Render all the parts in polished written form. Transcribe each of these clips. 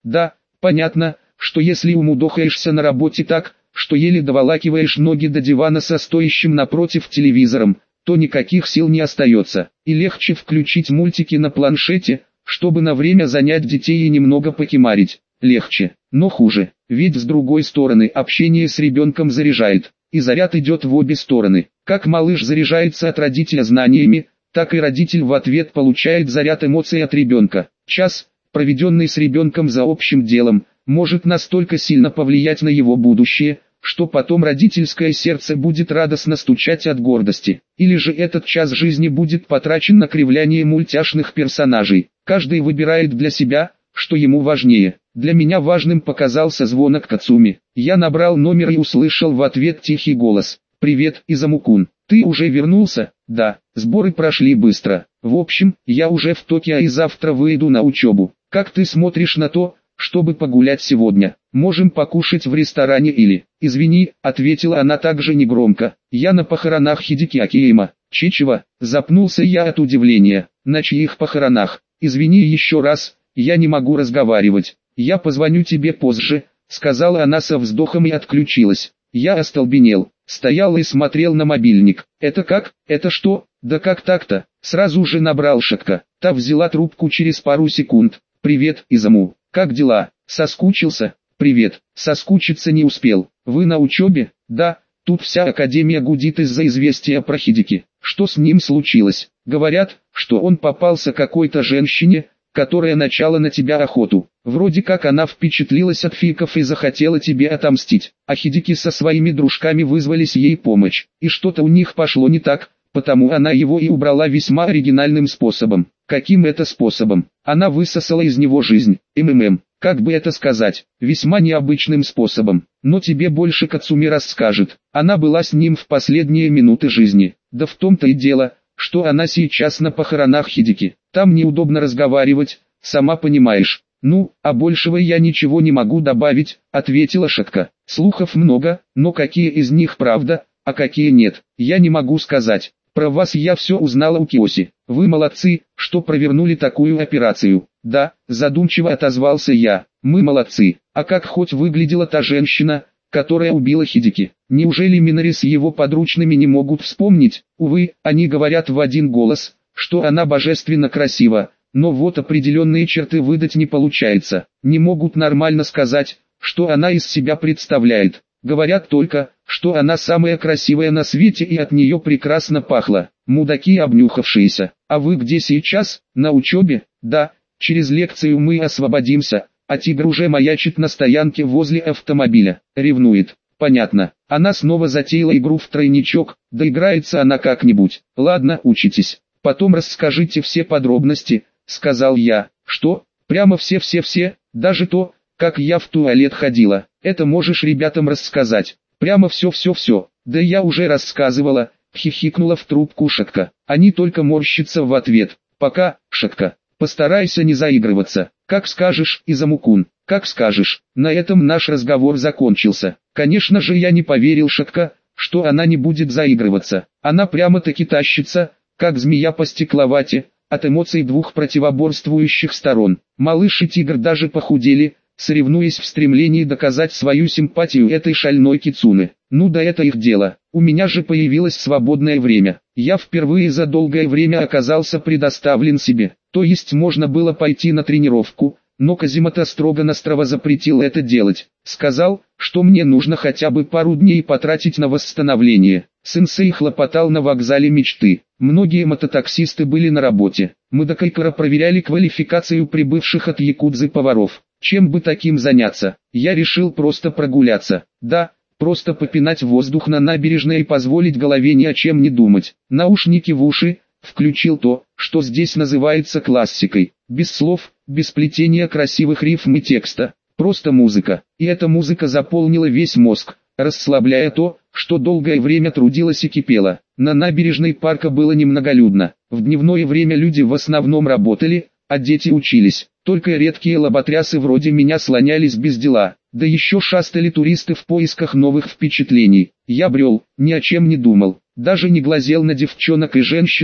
Да, понятно, что если умудохаешься на работе так, что еле доволакиваешь ноги до дивана со стоящим напротив телевизором, то никаких сил не остается, и легче включить мультики на планшете, чтобы на время занять детей и немного покемарить. Легче, но хуже, ведь с другой стороны общение с ребенком заряжает, и заряд идет в обе стороны. Как малыш заряжается от родителя знаниями, так и родитель в ответ получает заряд эмоций от ребенка. Час, проведенный с ребенком за общим делом, может настолько сильно повлиять на его будущее, что потом родительское сердце будет радостно стучать от гордости. Или же этот час жизни будет потрачен на кривляние мультяшных персонажей. Каждый выбирает для себя, что ему важнее. Для меня важным показался звонок Кацуми. Я набрал номер и услышал в ответ тихий голос. «Привет, Изаму-кун. Ты уже вернулся?» «Да, сборы прошли быстро. В общем, я уже в Токио и завтра выйду на учебу. Как ты смотришь на то, чтобы погулять сегодня? Можем покушать в ресторане или...» «Извини», — ответила она также негромко. «Я на похоронах Хидеки Акиема». «Чичева?» — запнулся я от удивления. «На чьих похоронах?» «Извини еще раз, я не могу разговаривать. Я позвоню тебе позже», — сказала она со вздохом и отключилась. Я остолбенел, стоял и смотрел на мобильник. «Это как? Это что? Да как так-то?» Сразу же набрал Шатка. Та взяла трубку через пару секунд. «Привет, Изаму. Как дела? Соскучился?» «Привет. Соскучиться не успел. Вы на учебе?» «Да. Тут вся академия гудит из-за известия про Хидеки. Что с ним случилось?» «Говорят, что он попался какой-то женщине, которая начала на тебя охоту. Вроде как она впечатлилась от фиков и захотела тебе отомстить. А Хидеки со своими дружками вызвались ей помощь. И что-то у них пошло не так, потому она его и убрала весьма оригинальным способом». «Каким это способом?» «Она высосала из него жизнь. Как бы это сказать, весьма необычным способом. Но тебе больше Кацуми расскажет. Она была с ним в последние минуты жизни. Да в том-то и дело, что она сейчас на похоронах Хидеки. Там неудобно разговаривать, сама понимаешь». «Ну, а большего я ничего не могу добавить», — ответила Шатка. «Слухов много, но какие из них правда, а какие нет, я не могу сказать. Про вас я все узнала у Киоси. Вы молодцы, что провернули такую операцию». «Да», — задумчиво отозвался я, — «мы молодцы. А как хоть выглядела та женщина, которая убила Хидеки? Неужели Минари с его подручными не могут вспомнить?» «Увы, они говорят в один голос, что она божественно красива, но вот определенные черты выдать не получается. Не могут нормально сказать, что она из себя представляет. Говорят только, что она самая красивая на свете и от нее прекрасно пахло. Мудаки обнюхавшиеся. А вы где сейчас? На учебе?» «Да, через лекцию мы освободимся, а тигр уже маячит на стоянке возле автомобиля. Ревнует». «Понятно. Она снова затеяла игру в тройничок, доиграется она как-нибудь. Ладно, учитесь. Потом расскажите все подробности», — сказал я. «Что? Прямо все-все-все, даже то, как я в туалет ходила. Это можешь ребятам рассказать. Прямо все-все-все». «Да я уже рассказывала», — хихикнула в трубку Шатка. Они только морщатся в ответ. «Пока, Шатка. Постарайся не заигрываться». «Как скажешь, Изаму-кун, как скажешь». На этом наш разговор закончился. Конечно же я не поверил Шатка, что она не будет заигрываться. Она прямо-таки тащится, как змея по стекловате, от эмоций двух противоборствующих сторон. Малыш и тигр даже похудели, соревнуясь в стремлении доказать свою симпатию этой шальной кицуне. Ну да, это их дело. У меня же появилось свободное время. Я впервые за долгое время оказался предоставлен себе. То есть можно было пойти на тренировку, но Казимото строго-настрого запретил это делать. Сказал, что мне нужно хотя бы пару дней потратить на восстановление. Сенсей хлопотал на вокзале мечты. Многие мототаксисты были на работе. Мы до Кайкара проверяли квалификацию прибывших от Якудзы поваров. Чем бы таким заняться? Я решил просто прогуляться. Да, просто попинать воздух на набережной и позволить голове ни о чем не думать. Наушники в уши, включил то, что здесь называется классикой. Без слов, без плетения красивых рифм и текста. Просто музыка. И эта музыка заполнила весь мозг, расслабляя то, что долгое время трудилось и кипело. На набережной парка было немноголюдно. В дневное время люди в основном работали, а дети учились. Только редкие лоботрясы вроде меня слонялись без дела. Да еще шастали туристы в поисках новых впечатлений. Я брел, ни о чем не думал. Даже не глазел на девчонок и женщин,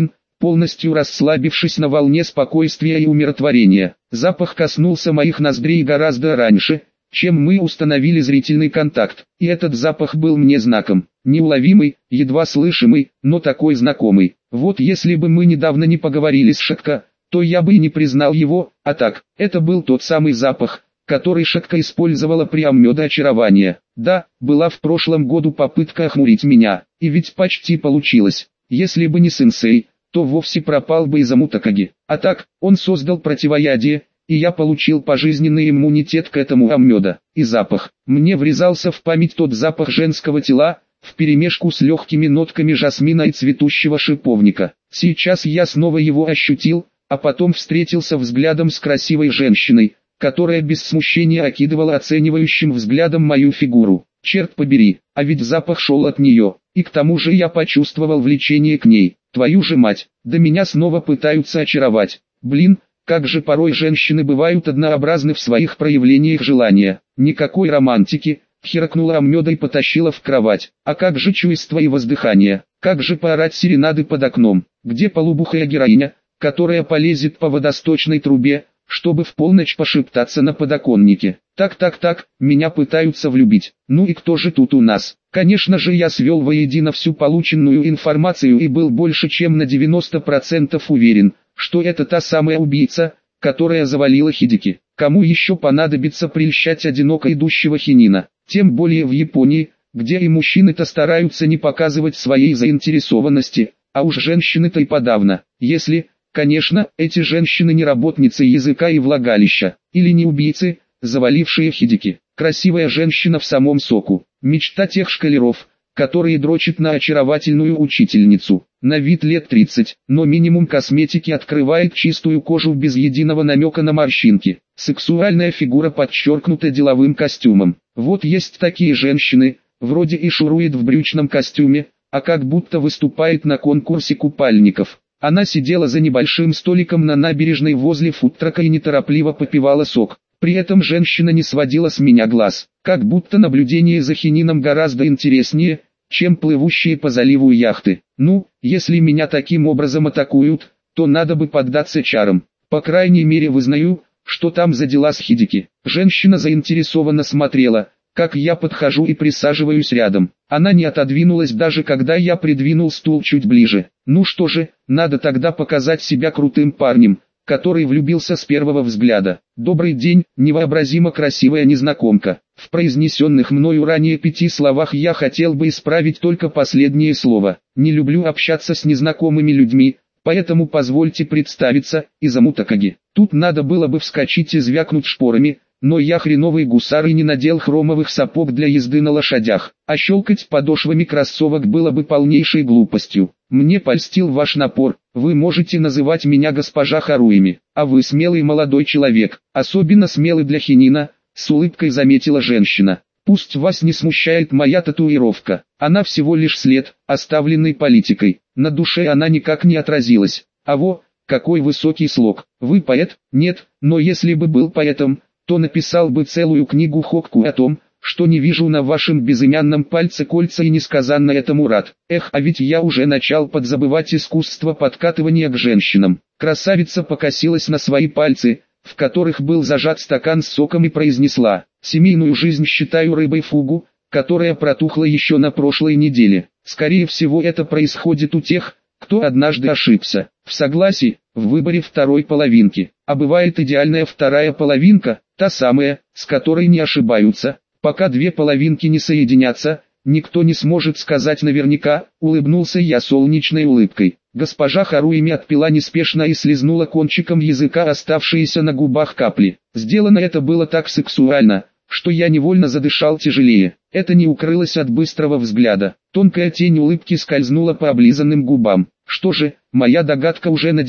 полностью расслабившись на волне спокойствия и умиротворения. Запах коснулся моих ноздрей гораздо раньше, чем мы установили зрительный контакт, и этот запах был мне знаком, неуловимый, едва слышимый, но такой знакомый. Вот если бы мы недавно не поговорили с Шатко, то я бы и не признал его, а так, это был тот самый запах, который Шатко использовала при очарования. Да, была в прошлом году попытка охмурить меня, и ведь почти получилось. Если бы не сенсей, то вовсе пропал бы из Амутакаги. А так, он создал противоядие, и я получил пожизненный иммунитет к этому аммёда. И запах. Мне врезался в память тот запах женского тела, вперемешку с легкими нотками жасмина и цветущего шиповника. Сейчас я снова его ощутил, а потом встретился взглядом с красивой женщиной, которая без смущения окидывала оценивающим взглядом мою фигуру. Черт побери, а ведь запах шел от нее, и к тому же я почувствовал влечение к ней. Твою же мать, да меня снова пытаются очаровать. Блин, как же порой женщины бывают однообразны в своих проявлениях желания. Никакой романтики, херкнула Аммёда и потащила в кровать. А как же чувства и воздыхание, как же поорать серенады под окном, где полубухая героиня, которая полезет по водосточной трубе, чтобы в полночь пошептаться на подоконнике. Так, меня пытаются влюбить. Ну и кто же тут у нас? Конечно же я свел воедино всю полученную информацию и был больше чем на 90% уверен, что это та самая убийца, которая завалила Хидеки. Кому еще понадобится прельщать одиноко идущего хинина? Тем более в Японии, где и мужчины-то стараются не показывать своей заинтересованности, а уж женщины-то и подавно. Если, конечно, эти женщины не работницы языка и влагалища, или не убийцы, завалившие Хидеки. Красивая женщина в самом соку. Мечта тех школяров, которые дрочат на очаровательную учительницу. На вид лет 30, но минимум косметики открывает чистую кожу без единого намека на морщинки. Сексуальная фигура подчеркнута деловым костюмом. Вот есть такие женщины, вроде и шурует в брючном костюме, а как будто выступает на конкурсе купальников. Она сидела за небольшим столиком на набережной возле фудтрака и неторопливо попивала сок. При этом женщина не сводила с меня глаз, как будто наблюдение за хинином гораздо интереснее, чем плывущие по заливу яхты. Ну, если меня таким образом атакуют, то надо бы поддаться чарам. По крайней мере вызнаю, что там за дела с Хидеки. Женщина заинтересованно смотрела, как я подхожу и присаживаюсь рядом. Она не отодвинулась даже когда я придвинул стул чуть ближе. Ну что же, надо тогда показать себя крутым парнем, который влюбился с первого взгляда. «Добрый день, невообразимо красивая незнакомка». В произнесенных мною ранее 5 словах я хотел бы исправить только последнее слово. Не люблю общаться с незнакомыми людьми, поэтому позвольте представиться, Изамутакаги. Тут надо было бы вскочить и звякнуть шпорами, но я хреновый гусар и не надел хромовых сапог для езды на лошадях, а щелкать подошвами кроссовок было бы полнейшей глупостью. Мне польстил ваш напор, вы можете называть меня госпожа Харуими, а вы смелый молодой человек, особенно смелый для хинина, с улыбкой заметила женщина. Пусть вас не смущает моя татуировка, она всего лишь след, оставленный политикой, на душе она никак не отразилась. А во, какой высокий слог, вы поэт? Нет, но если бы был поэтом, то написал бы целую книгу хокку о том, что не вижу на вашем безымянном пальце кольца и несказанно этому рад. Эх, а ведь я уже начал подзабывать искусство подкатывания к женщинам. Красавица покосилась на свои пальцы, в которых был зажат стакан с соком и произнесла: «Семейную жизнь считаю рыбой фугу, которая протухла еще на прошлой неделе. Скорее всего это происходит у тех, кто однажды ошибся в согласии, в выборе второй половинки. А бывает идеальная вторая половинка, та самая, с которой не ошибаются. Пока две половинки не соединятся, никто не сможет сказать наверняка», улыбнулся я солнечной улыбкой. Госпожа Харуими отпила неспешно и слезнула кончиком языка оставшиеся на губах капли. Сделано это было так сексуально, что я невольно задышал тяжелее. Это не укрылось от быстрого взгляда. Тонкая тень улыбки скользнула по облизанным губам. Что же, моя догадка уже на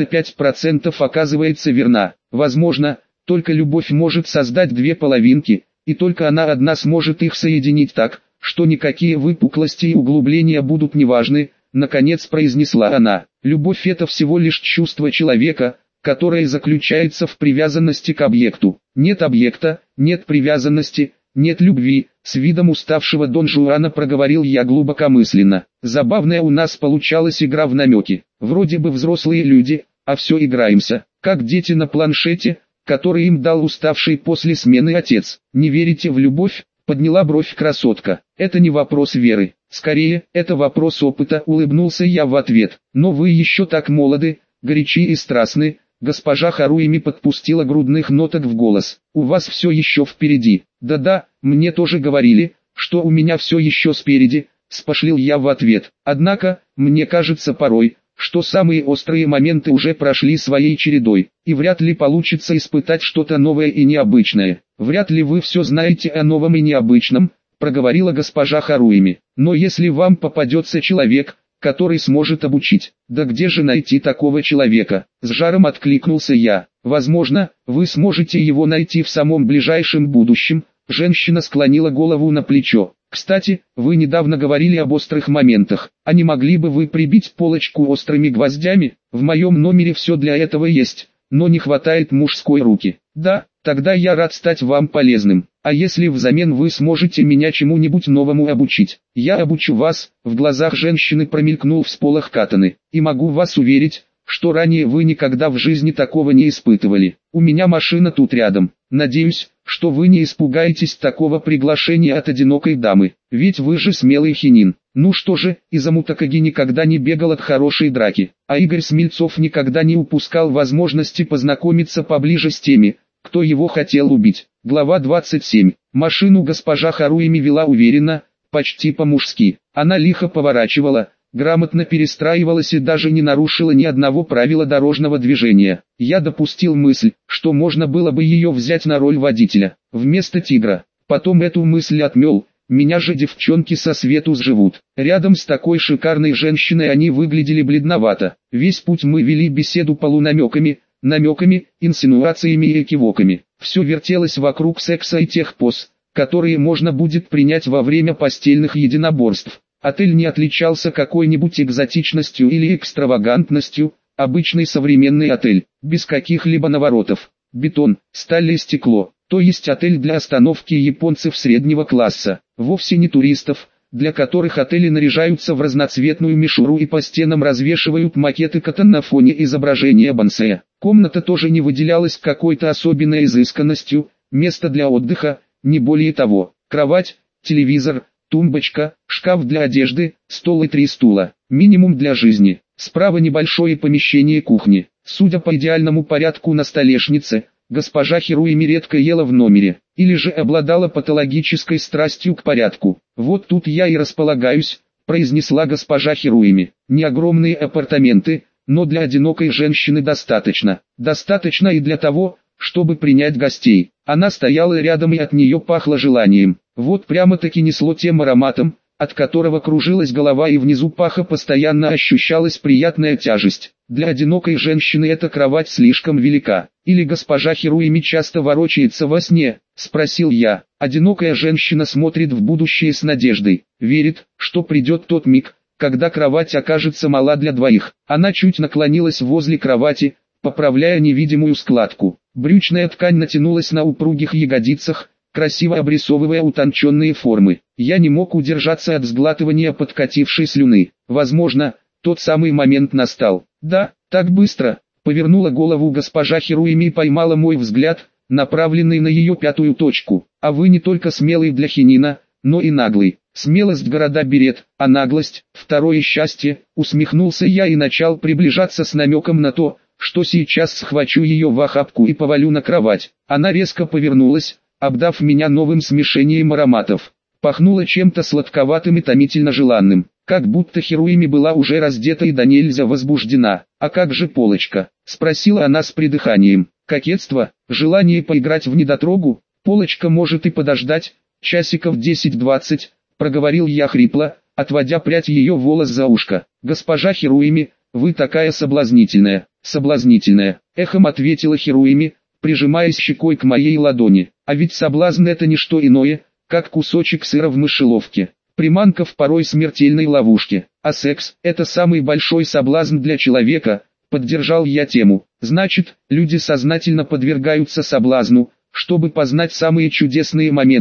95% оказывается верна. Возможно, только любовь может создать две половинки, и только она одна сможет их соединить так, что никакие выпуклости и углубления будут неважны, наконец произнесла она. Любовь — это всего лишь чувство человека, которое заключается в привязанности к объекту. Нет объекта, нет привязанности, нет любви, с видом уставшего Дон Жуана проговорил я глубокомысленно. Забавная у нас получалась игра в намеки. Вроде бы взрослые люди, а все играемся, как дети на планшете, который им дал уставший после смены отец. Не верите в любовь? Подняла бровь красотка. Это не вопрос веры, скорее, это вопрос опыта, улыбнулся я в ответ. Но вы еще так молоды, горячи и страстны. Госпожа Харуими подпустила грудных ноток в голос. У вас все еще впереди. Да-да, мне тоже говорили, что у меня все еще спереди, спошлил я в ответ. Однако, мне кажется порой, что самые острые моменты уже прошли своей чередой, и вряд ли получится испытать что-то новое и необычное. Вряд ли вы все знаете о новом и необычном, проговорила госпожа Харуими. Но если вам попадется человек, который сможет обучить, да где же найти такого человека? С жаром откликнулся я. Возможно, вы сможете его найти в самом ближайшем будущем. Женщина склонила голову на плечо. Кстати, вы недавно говорили об острых моментах. А не могли бы вы прибить полочку острыми гвоздями? В моем номере все для этого есть, но не хватает мужской руки. Да, тогда я рад стать вам полезным. А если взамен вы сможете меня чему-нибудь новому обучить? Я обучу вас. В глазах женщины промелькнул всполох катаны. И могу вас уверить, что ранее вы никогда в жизни такого не испытывали. У меня машина тут рядом. Надеюсь, что вы не испугаетесь такого приглашения от одинокой дамы. Ведь вы же смелый хинин. Ну что же, Изаму Такаги никогда не бегал от хорошей драки. А Игорь Смельцов никогда не упускал возможности познакомиться поближе с теми, кто его хотел убить. Глава 27. Машину госпожа Харуими вела уверенно, почти по-мужски. Она лихо поворачивала, грамотно перестраивалась и даже не нарушила ни одного правила дорожного движения. Я допустил мысль, что можно было бы ее взять на роль водителя, вместо тигра. Потом эту мысль отмел, меня же девчонки со свету сживут. Рядом с такой шикарной женщиной они выглядели бледновато. Весь путь мы вели беседу полунамеками, намеками, инсинуациями и экивоками. Все вертелось вокруг секса и тех поз, которые можно будет принять во время постельных единоборств. Отель не отличался какой-нибудь экзотичностью или экстравагантностью, обычный современный отель, без каких-либо наворотов. Бетон, сталь и стекло, то есть отель для остановки японцев среднего класса, вовсе не туристов, для которых отели наряжаются в разноцветную мишуру и по стенам развешивают макеты катан на фоне изображения бонсая. Комната тоже не выделялась какой-то особенной изысканностью, место для отдыха, не более того. Кровать, телевизор, тумбочка, шкаф для одежды, стол и 3 стула. Минимум для жизни. Справа небольшое помещение кухни. Судя по идеальному порядку на столешнице, госпожа Хируими редко ела в номере, или же обладала патологической страстью к порядку. Вот тут я и располагаюсь, произнесла госпожа Хируими. Не огромные апартаменты, но для одинокой женщины достаточно. Достаточно и для того, чтобы принять гостей. Она стояла рядом и от нее пахло желанием. Вот прямо-таки несло тем ароматом, от которого кружилась голова и внизу паха постоянно ощущалась приятная тяжесть. Для одинокой женщины эта кровать слишком велика. Или госпожа Хируими часто ворочается во сне, спросил я. Одинокая женщина смотрит в будущее с надеждой, верит, что придет тот миг, когда кровать окажется мала для двоих. Она чуть наклонилась возле кровати, поправляя невидимую складку. Брючная ткань натянулась на упругих ягодицах, красиво обрисовывая утонченные формы. Я не мог удержаться от сглатывания подкатившей слюны. Возможно, тот самый момент настал. Да, так быстро. Повернула голову госпожа Хируими и поймала мой взгляд, направленный на ее пятую точку. А вы не только смелый для хинина, но и наглый. Смелость города берет, а наглость – второе счастье. Усмехнулся я и начал приближаться с намеком на то, что сейчас схвачу ее в охапку и повалю на кровать. Она резко повернулась, обдав меня новым смешением ароматов. Пахнуло чем-то сладковатым и томительно желанным, как будто Хируими была уже раздета и до нельзя возбуждена. «А как же полочка?» – спросила она с придыханием. «Кокетство? Желание поиграть в недотрогу? Полочка может и подождать, часиков 10-20», – проговорил я хрипло, отводя прядь ее волос за ушко. «Госпожа Хируими, вы такая соблазнительная». «Соблазнительная», – эхом ответила Хируими, прижимаясь щекой к моей ладони. «А ведь соблазн – это не что иное, как кусочек сыра в мышеловке. Приманка в порой смертельной ловушке. А секс – это самый большой соблазн для человека», – поддержал я тему. «Значит, люди сознательно подвергаются соблазну, чтобы познать самые чудесные моменты,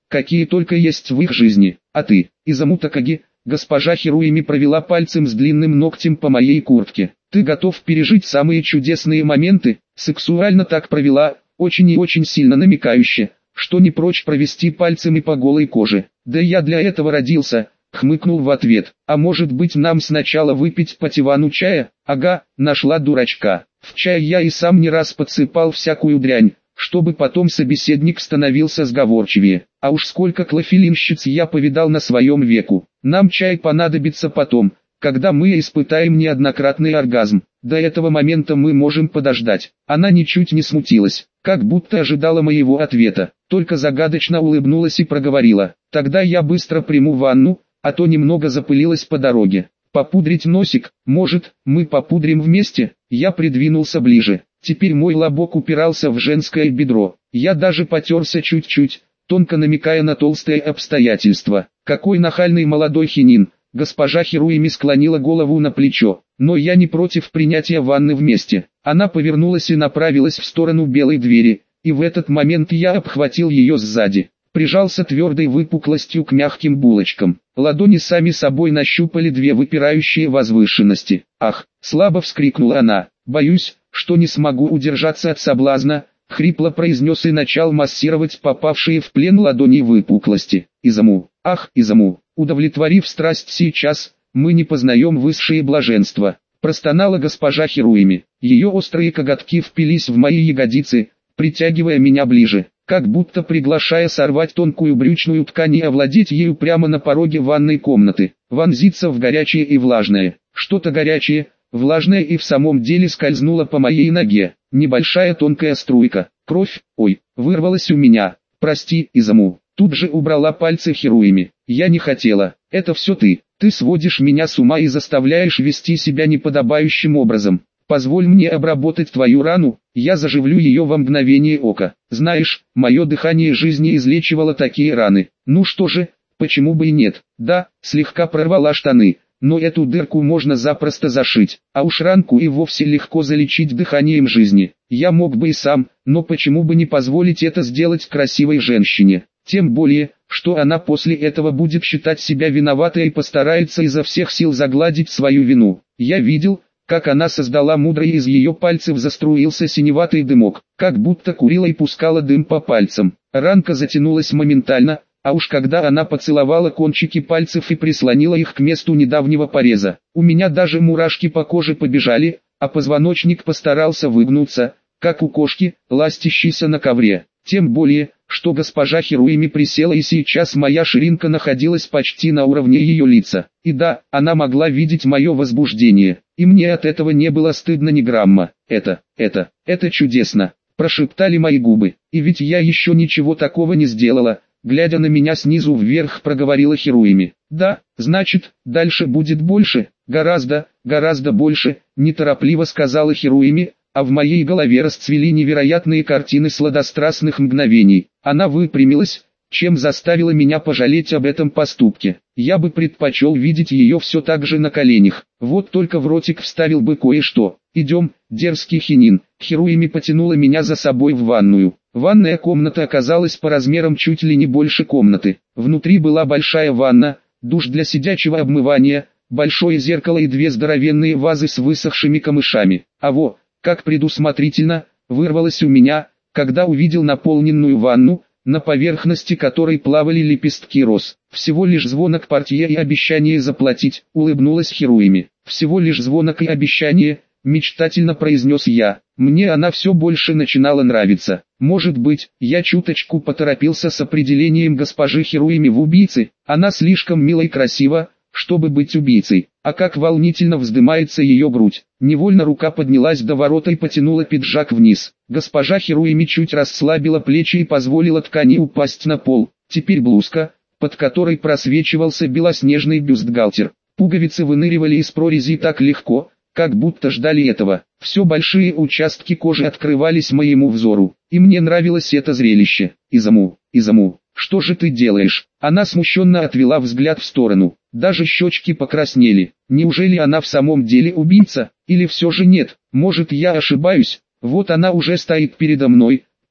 какие только есть в их жизни. А ты, Изаму Такаги, госпожа Хируими провела пальцем с длинным ногтем по моей куртке. Ты готов пережить самые чудесные моменты? Сексуально так провела, очень и очень сильно намекающе, что не прочь провести пальцами по голой коже. Да я для этого родился, хмыкнул в ответ. А может быть нам сначала выпить по Тивану чая? Ага, нашла дурачка. В чай я и сам не раз подсыпал всякую дрянь, чтобы потом собеседник становился сговорчивее. А уж сколько клофелинщиц я повидал на своем веку. Нам чай понадобится потом, когда мы испытаем неоднократный оргазм. До этого момента мы можем подождать. Она ничуть не смутилась, как будто ожидала моего ответа, только загадочно улыбнулась и проговорила: «Тогда я быстро приму ванну, а то немного запылилась по дороге. Попудрить носик, может, мы попудрим вместе?» Я придвинулся ближе. Теперь мой лобок упирался в женское бедро. Я даже потерся чуть-чуть, тонко намекая на толстые обстоятельства. Какой нахальный молодой хинин. Госпожа Хируими склонила голову на плечо. Но я не против принятия ванны вместе. Она повернулась и направилась в сторону белой двери, и в этот момент я обхватил ее сзади. Прижался твердой выпуклостью к мягким булочкам. Ладони сами собой нащупали две выпирающие возвышенности. «Ах!» — слабо вскрикнула она. «Боюсь, что не смогу удержаться от соблазна», — хрипло произнес и начал массировать попавшие в плен ладони выпуклости. «Изаму! Ах, Изаму! Удовлетворив страсть сейчас, мы не познаем высшее блаженство», — простонала госпожа Хируими. Ее острые коготки впились в мои ягодицы, притягивая меня ближе, как будто приглашая сорвать тонкую брючную ткань и овладеть ею прямо на пороге ванной комнаты, вонзиться в горячее и влажное. Что-то горячее, влажное и в самом деле скользнуло по моей ноге. Небольшая тонкая струйка, кровь, ой, вырвалась у меня. «Прости, Изаму». Тут же убрала пальцы Хируими. «Я не хотела, это все ты. Ты сводишь меня с ума и заставляешь вести себя неподобающим образом. Позволь мне обработать твою рану, я заживлю ее во мгновение ока. Знаешь, мое дыхание жизни излечивало такие раны. Ну что же, почему бы и нет?» Да, слегка прорвала штаны, но эту дырку можно запросто зашить, а уж ранку и вовсе легко залечить дыханием жизни. Я мог бы и сам, но почему бы не позволить это сделать красивой женщине? Тем более, что она после этого будет считать себя виноватой и постарается изо всех сил загладить свою вину. Я видел, как она создала мудро, и из ее пальцев заструился синеватый дымок, как будто курила и пускала дым по пальцам. Ранка затянулась моментально, а уж когда она поцеловала кончики пальцев и прислонила их к месту недавнего пореза, у меня даже мурашки по коже побежали, а позвоночник постарался выгнуться, как у кошки, ластящейся на ковре. Тем более, что госпожа Хируими присела, и сейчас моя ширинка находилась почти на уровне ее лица. И да, она могла видеть мое возбуждение, и мне от этого не было стыдно ни грамма. Это чудесно», — прошептали мои губы. «И ведь я еще ничего такого не сделала», — глядя на меня снизу вверх, проговорила Хируими. «Да, значит, дальше будет больше, гораздо больше», — неторопливо сказала Хируими, а в моей голове расцвели невероятные картины сладострастных мгновений. Она выпрямилась, чем заставила меня пожалеть об этом поступке. Я бы предпочел видеть ее все так же на коленях, вот только в ротик вставил бы кое-что. «Идем, дерзкий хинин». Хируими потянула меня за собой в ванную. Ванная комната оказалась по размерам чуть ли не больше комнаты. Внутри была большая ванна, душ для сидячего обмывания, большое зеркало и две здоровенные вазы с высохшими камышами. Как предусмотрительно, вырвалось у меня, когда увидел наполненную ванну, на поверхности которой плавали лепестки роз. «Всего лишь звонок портье и обещание заплатить», — улыбнулась Хируими. «Всего лишь звонок и обещание», — мечтательно произнес я. Мне она все больше начинала нравиться. Может быть, я чуточку поторопился с определением госпожи Хируими в убийце. Она слишком мила и красива, чтобы быть убийцей. А как волнительно вздымается ее грудь. Невольно рука поднялась до ворота и потянула пиджак вниз. Госпожа Хируими чуть расслабила плечи и позволила ткани упасть на пол. Теперь блузка, под которой просвечивался белоснежный бюстгальтер. Пуговицы выныривали из прорези так легко, как будто ждали этого. Все большие участки кожи открывались моему взору, и мне нравилось это зрелище. «Изаму, что же ты делаешь?» Она смущенно отвела взгляд в сторону. Даже щечки покраснели. Неужели она в самом деле убийца? Или все же нет? Может, я ошибаюсь? Вот она уже стоит передо мной,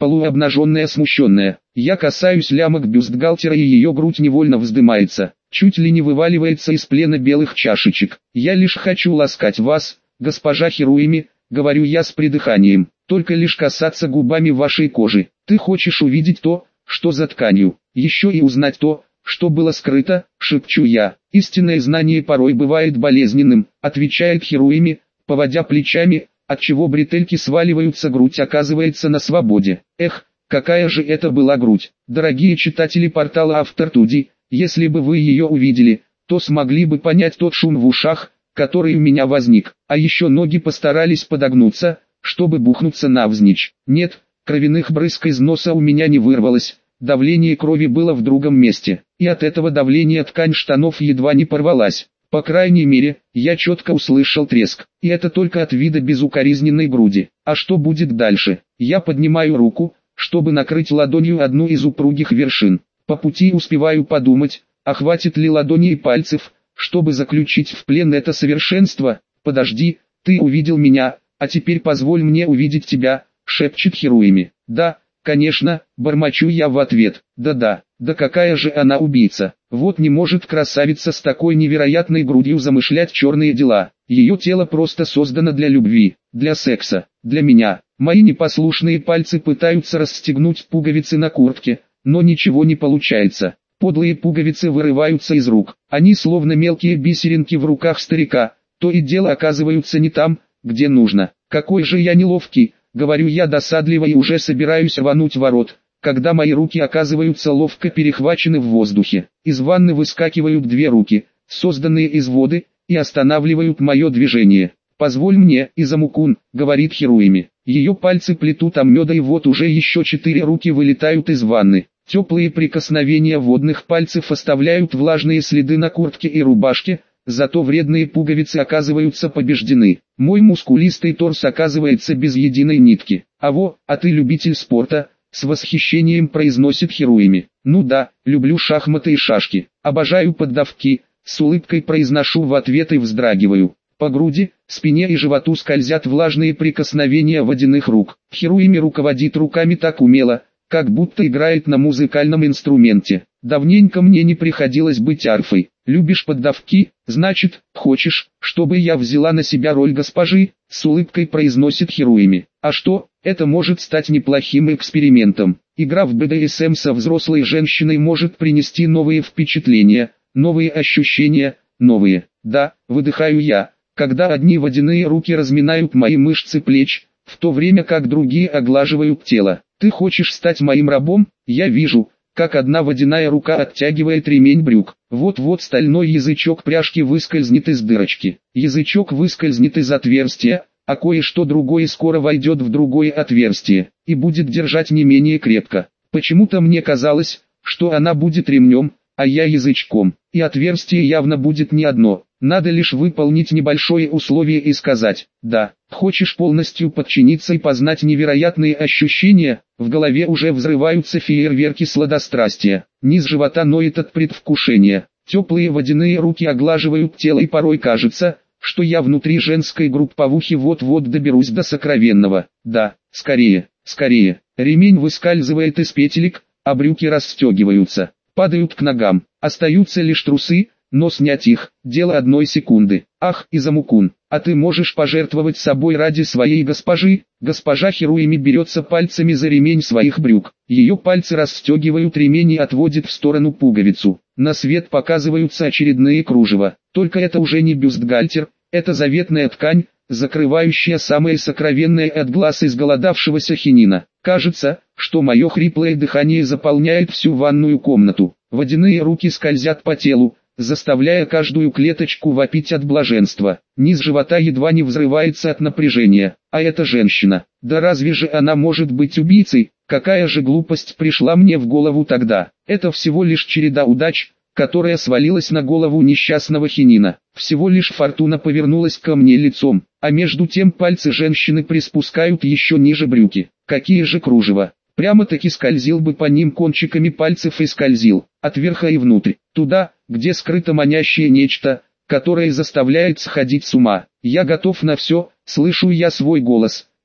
полуобнаженная, смущенная. Я касаюсь лямок бюстгальтера, и ее грудь невольно вздымается, чуть ли не вываливается из плена белых чашечек. Я лишь хочу ласкать вас, госпожа Хируими, говорю я с придыханием, только лишь касаться губами вашей кожи. Ты хочешь увидеть то, что за тканью, еще и узнать то, что было скрыто, шепчу я. Истинное знание порой бывает болезненным, отвечает Хируими, поводя плечами, отчего бретельки сваливаются, грудь оказывается на свободе. Эх, какая же это была грудь. Дорогие читатели портала Автортуди, если бы вы ее увидели, то смогли бы понять тот шум в ушах, который у меня возник. А еще ноги постарались подогнуться, чтобы бухнуться навзничь. Нет, кровяных брызг из носа у меня не вырвалось, давление крови было в другом месте, и от этого давления ткань штанов едва не порвалась. По крайней мере, я четко услышал треск, и это только от вида безукоризненной груди. А что будет дальше? Я поднимаю руку, чтобы накрыть ладонью одну из упругих вершин. По пути успеваю подумать, а хватит ли ладоней и пальцев, чтобы заключить в плен это совершенство. Подожди, ты увидел меня, а теперь позволь мне увидеть тебя, шепчет Хируими. Да, конечно, бормочу я в ответ. Да какая же она убийца. Вот не может красавица с такой невероятной грудью замышлять черные дела. Ее тело просто создано для любви, для секса, для меня. Мои непослушные пальцы пытаются расстегнуть пуговицы на куртке, но ничего не получается. Подлые пуговицы вырываются из рук. Они словно мелкие бисеринки в руках старика, то и дело оказываются не там, где нужно. Какой же я неловкий, говорю я досадливо и уже собираюсь рвануть ворот, когда мои руки оказываются ловко перехвачены в воздухе. Из ванны выскакивают две руки, созданные из воды, и останавливают мое движение. «Позволь мне, Изамукун», — говорит Хируими. Ее пальцы плетут омеда, и вот уже еще 4 руки вылетают из ванны. Теплые прикосновения водных пальцев оставляют влажные следы на куртке и рубашке, зато вредные пуговицы оказываются побеждены. Мой мускулистый торс оказывается без единой нитки. А ты любитель спорта?» — с восхищением произносит Хируими. «Ну да, люблю шахматы и шашки. Обожаю поддавки», — с улыбкой произношу в ответ и вздрагиваю. По груди, спине и животу скользят влажные прикосновения водяных рук. Хируими руководит руками так умело, как будто играет на музыкальном инструменте. Давненько мне не приходилось быть арфой. Любишь поддавки, значит, хочешь, чтобы я взяла на себя роль госпожи, с улыбкой произносит Хируими. А что, это может стать неплохим экспериментом. Игра в БДСМ со взрослой женщиной может принести новые впечатления, новые ощущения, новые. Да, выдыхаю я, когда одни водяные руки разминают мои мышцы плеч, в то время как другие оглаживают тело. Ты хочешь стать моим рабом? Я вижу, как одна водяная рука оттягивает ремень брюк. Вот-вот стальной язычок пряжки выскользнет из дырочки. Язычок выскользнет из отверстия, а кое-что другое скоро войдет в другое отверстие, и будет держать не менее крепко. Почему-то мне казалось, что она будет ремнем, а я язычком, и отверстие явно будет не одно. Надо лишь выполнить небольшое условие и сказать «да». Хочешь полностью подчиниться и познать невероятные ощущения? В голове уже взрываются фейерверки сладострастия. Низ живота ноет от предвкушения. Теплые водяные руки оглаживают тело, и порой кажется, что я внутри женской групповухи вот-вот доберусь до сокровенного. Да, скорее, скорее. Ремень выскальзывает из петелек, а брюки расстегиваются, падают к ногам. Остаются лишь трусы, но снять их – дело одной секунды. Ах, Изамукун, а ты можешь пожертвовать собой ради своей госпожи? Госпожа Хируими берется пальцами за ремень своих брюк. Ее пальцы расстегивают ремень и отводят в сторону пуговицу. На свет показываются очередные кружева. Только это уже не бюстгальтер, это заветная ткань, закрывающая самое сокровенное от глаз изголодавшегося хинина. Кажется, что мое хриплое дыхание заполняет всю ванную комнату. Водяные руки скользят по телу, заставляя каждую клеточку вопить от блаженства. Низ живота едва не взрывается от напряжения. А эта женщина, да разве же она может быть убийцей? Какая же глупость пришла мне в голову тогда? Это всего лишь череда удач, которая свалилась на голову несчастного хинина. Всего лишь фортуна повернулась ко мне лицом, а между тем пальцы женщины приспускают еще ниже брюки. Какие же кружева! Прямо-таки скользил бы по ним кончиками пальцев и скользил, от верха и внутрь, туда, где скрыто манящее нечто, которое заставляет сходить с ума. Я готов на все, слышу я свой голос,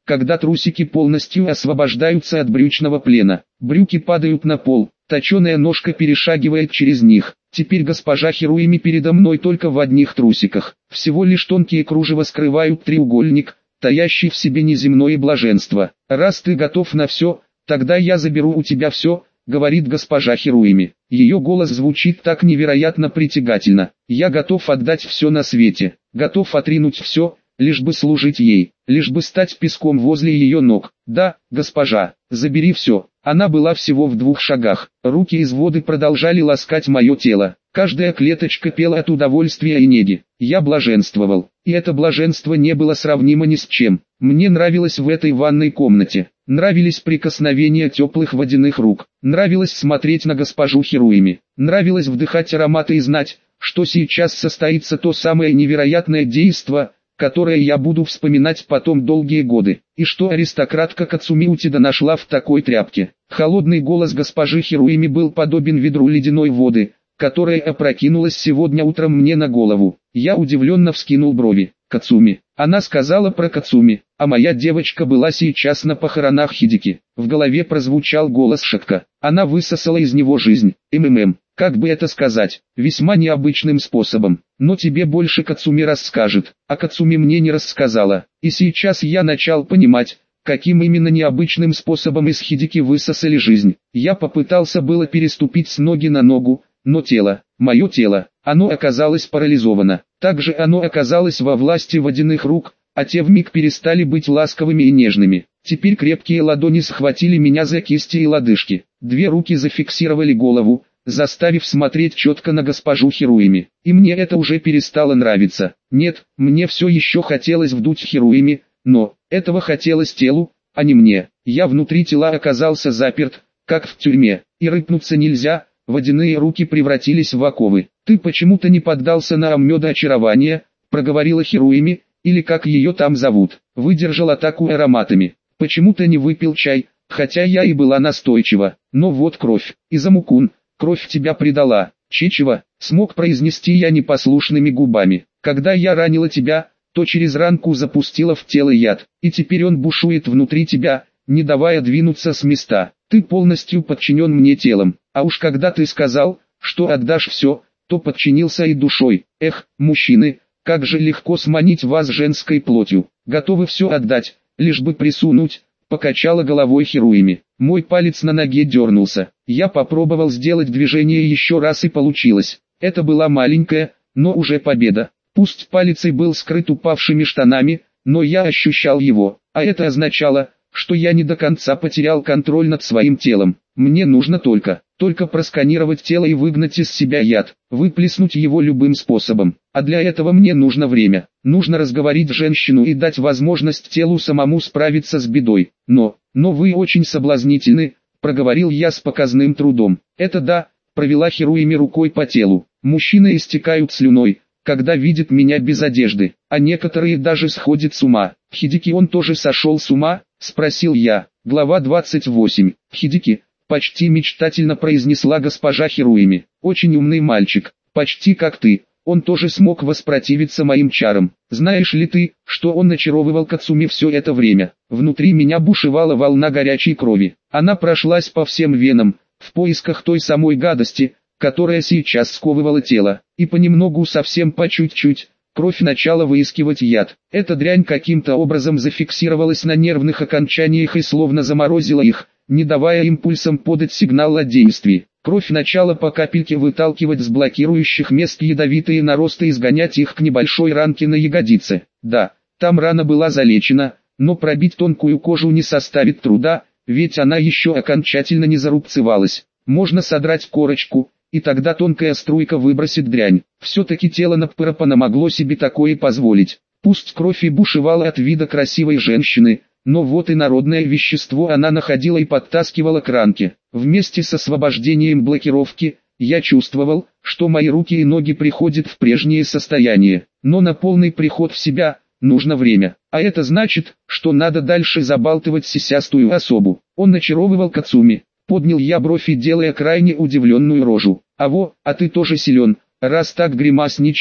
когда трусики полностью освобождаются от брючного плена. Брюки падают на пол, точеная ножка перешагивает через них. Теперь госпожа Хируими передо мной только в одних трусиках. Всего лишь тонкие кружева скрывают треугольник, таящий в себе неземное блаженство. «Раз ты готов на все, тогда я заберу у тебя все», — говорит госпожа Хируими. Ее голос звучит так невероятно притягательно. «Я готов отдать все на свете, готов отринуть все, лишь бы служить ей, лишь бы стать песком возле ее ног. Да, госпожа, забери все». Она была всего в 2 шагах. Руки из воды продолжали ласкать мое тело. Каждая клеточка пела от удовольствия и неги. Я блаженствовал. И это блаженство не было сравнимо ни с чем. Мне нравилось в этой ванной комнате. Нравились прикосновения теплых водяных рук. Нравилось смотреть на госпожу Хируими. Нравилось вдыхать ароматы и знать, что сейчас состоится то самое невероятное действо, которое я буду вспоминать потом долгие годы, и что аристократка Кацуми Утида нашла в такой тряпке. Холодный голос госпожи Хируими был подобен ведру ледяной воды, которая опрокинулась сегодня утром мне на голову. Я удивленно вскинул брови. Кацуми. Она сказала про Кацуми, а моя девочка была сейчас на похоронах Хидики. В голове прозвучал голос Шатка. Она высосала из него жизнь. Как бы это сказать, весьма необычным способом. Но тебе больше Кацуми расскажет, а Кацуми мне не рассказала. И сейчас я начал понимать, каким именно необычным способом из Хидики высосали жизнь. Я попытался было переступить с ноги на ногу, но тело, мое тело, оно оказалось парализовано. Также оно оказалось во власти водяных рук, а те вмиг перестали быть ласковыми и нежными. Теперь крепкие ладони схватили меня за кисти и лодыжки. 2 руки зафиксировали голову, заставив смотреть четко на госпожу Хируими. И мне это уже перестало нравиться. Нет, мне все еще хотелось вдуть Хируими, но этого хотелось телу, а не мне. Я внутри тела оказался заперт, как в тюрьме, и рыпнуться нельзя, водяные руки превратились в оковы. «Ты почему-то не поддался на оммёда очарования», — проговорила Хируими, или как ее там зовут, выдержал атаку ароматами. «Почему-то не выпил чай, хотя я и была настойчива. Но вот кровь, Изамукун, кровь тебя предала». «Чичева», — смог произнести я непослушными губами. «Когда я ранила тебя, то через ранку запустила в тело яд, и теперь он бушует внутри тебя, не давая двинуться с места. Ты полностью подчинен мне телом, а уж когда ты сказал, что отдашь все, то подчинился и душой. Эх, мужчины, как же легко сманить вас женской плотью, готовы все отдать, лишь бы присунуть», — покачала головой Хируими. Мой палец на ноге дернулся. Я попробовал сделать движение еще раз и получилось. Это была маленькая, но уже победа. Пусть палец и был скрыт упавшими штанами, но я ощущал его, а это означало, что я не до конца потерял контроль над своим телом. Мне нужно только просканировать тело и выгнать из себя яд, выплеснуть его любым способом. А для этого мне нужно время. Нужно разговорить женщину и дать возможность телу самому справиться с бедой. Но вы очень соблазнительны, проговорил я с показным трудом. Это да, провела Хируими рукой по телу. Мужчины истекают слюной, когда видят меня без одежды, а некоторые даже сходят с ума. Хидики, он тоже сошел с ума? Спросил я. Глава 28. Хидики, почти мечтательно произнесла госпожа Хируими. Очень умный мальчик, почти как ты. Он тоже смог воспротивиться моим чарам. Знаешь ли ты, что он очаровывал Кацуми все это время? Внутри меня бушевала волна горячей крови. Она прошлась по всем венам, в поисках той самой гадости, которая сейчас сковывала тело. И понемногу, совсем по чуть-чуть, кровь начала выискивать яд. Эта дрянь каким-то образом зафиксировалась на нервных окончаниях и словно заморозила их, не давая импульсам подать сигнал о действии. Кровь начала по капельке выталкивать с блокирующих мест ядовитые наросты и изгонять их к небольшой ранке на ягодице. Да, там рана была залечена, но пробить тонкую кожу не составит труда, ведь она еще окончательно не зарубцевалась. Можно содрать корочку, и тогда тонкая струйка выбросит дрянь. Все-таки тело Наппарапана могло себе такое позволить. Пусть кровь и бушевала от вида красивой женщины, но вот и народное вещество она находила и подтаскивала к ранке. Вместе с освобождением блокировки, я чувствовал, что мои руки и ноги приходят в прежнее состояние. Но на полный приход в себя нужно время. А это значит, что надо дальше забалтывать сисястую особу. Он очаровывал Кацуми. Поднял я бровь и делая крайне удивленную рожу. «А ты тоже силен, раз так гримасничаешь»,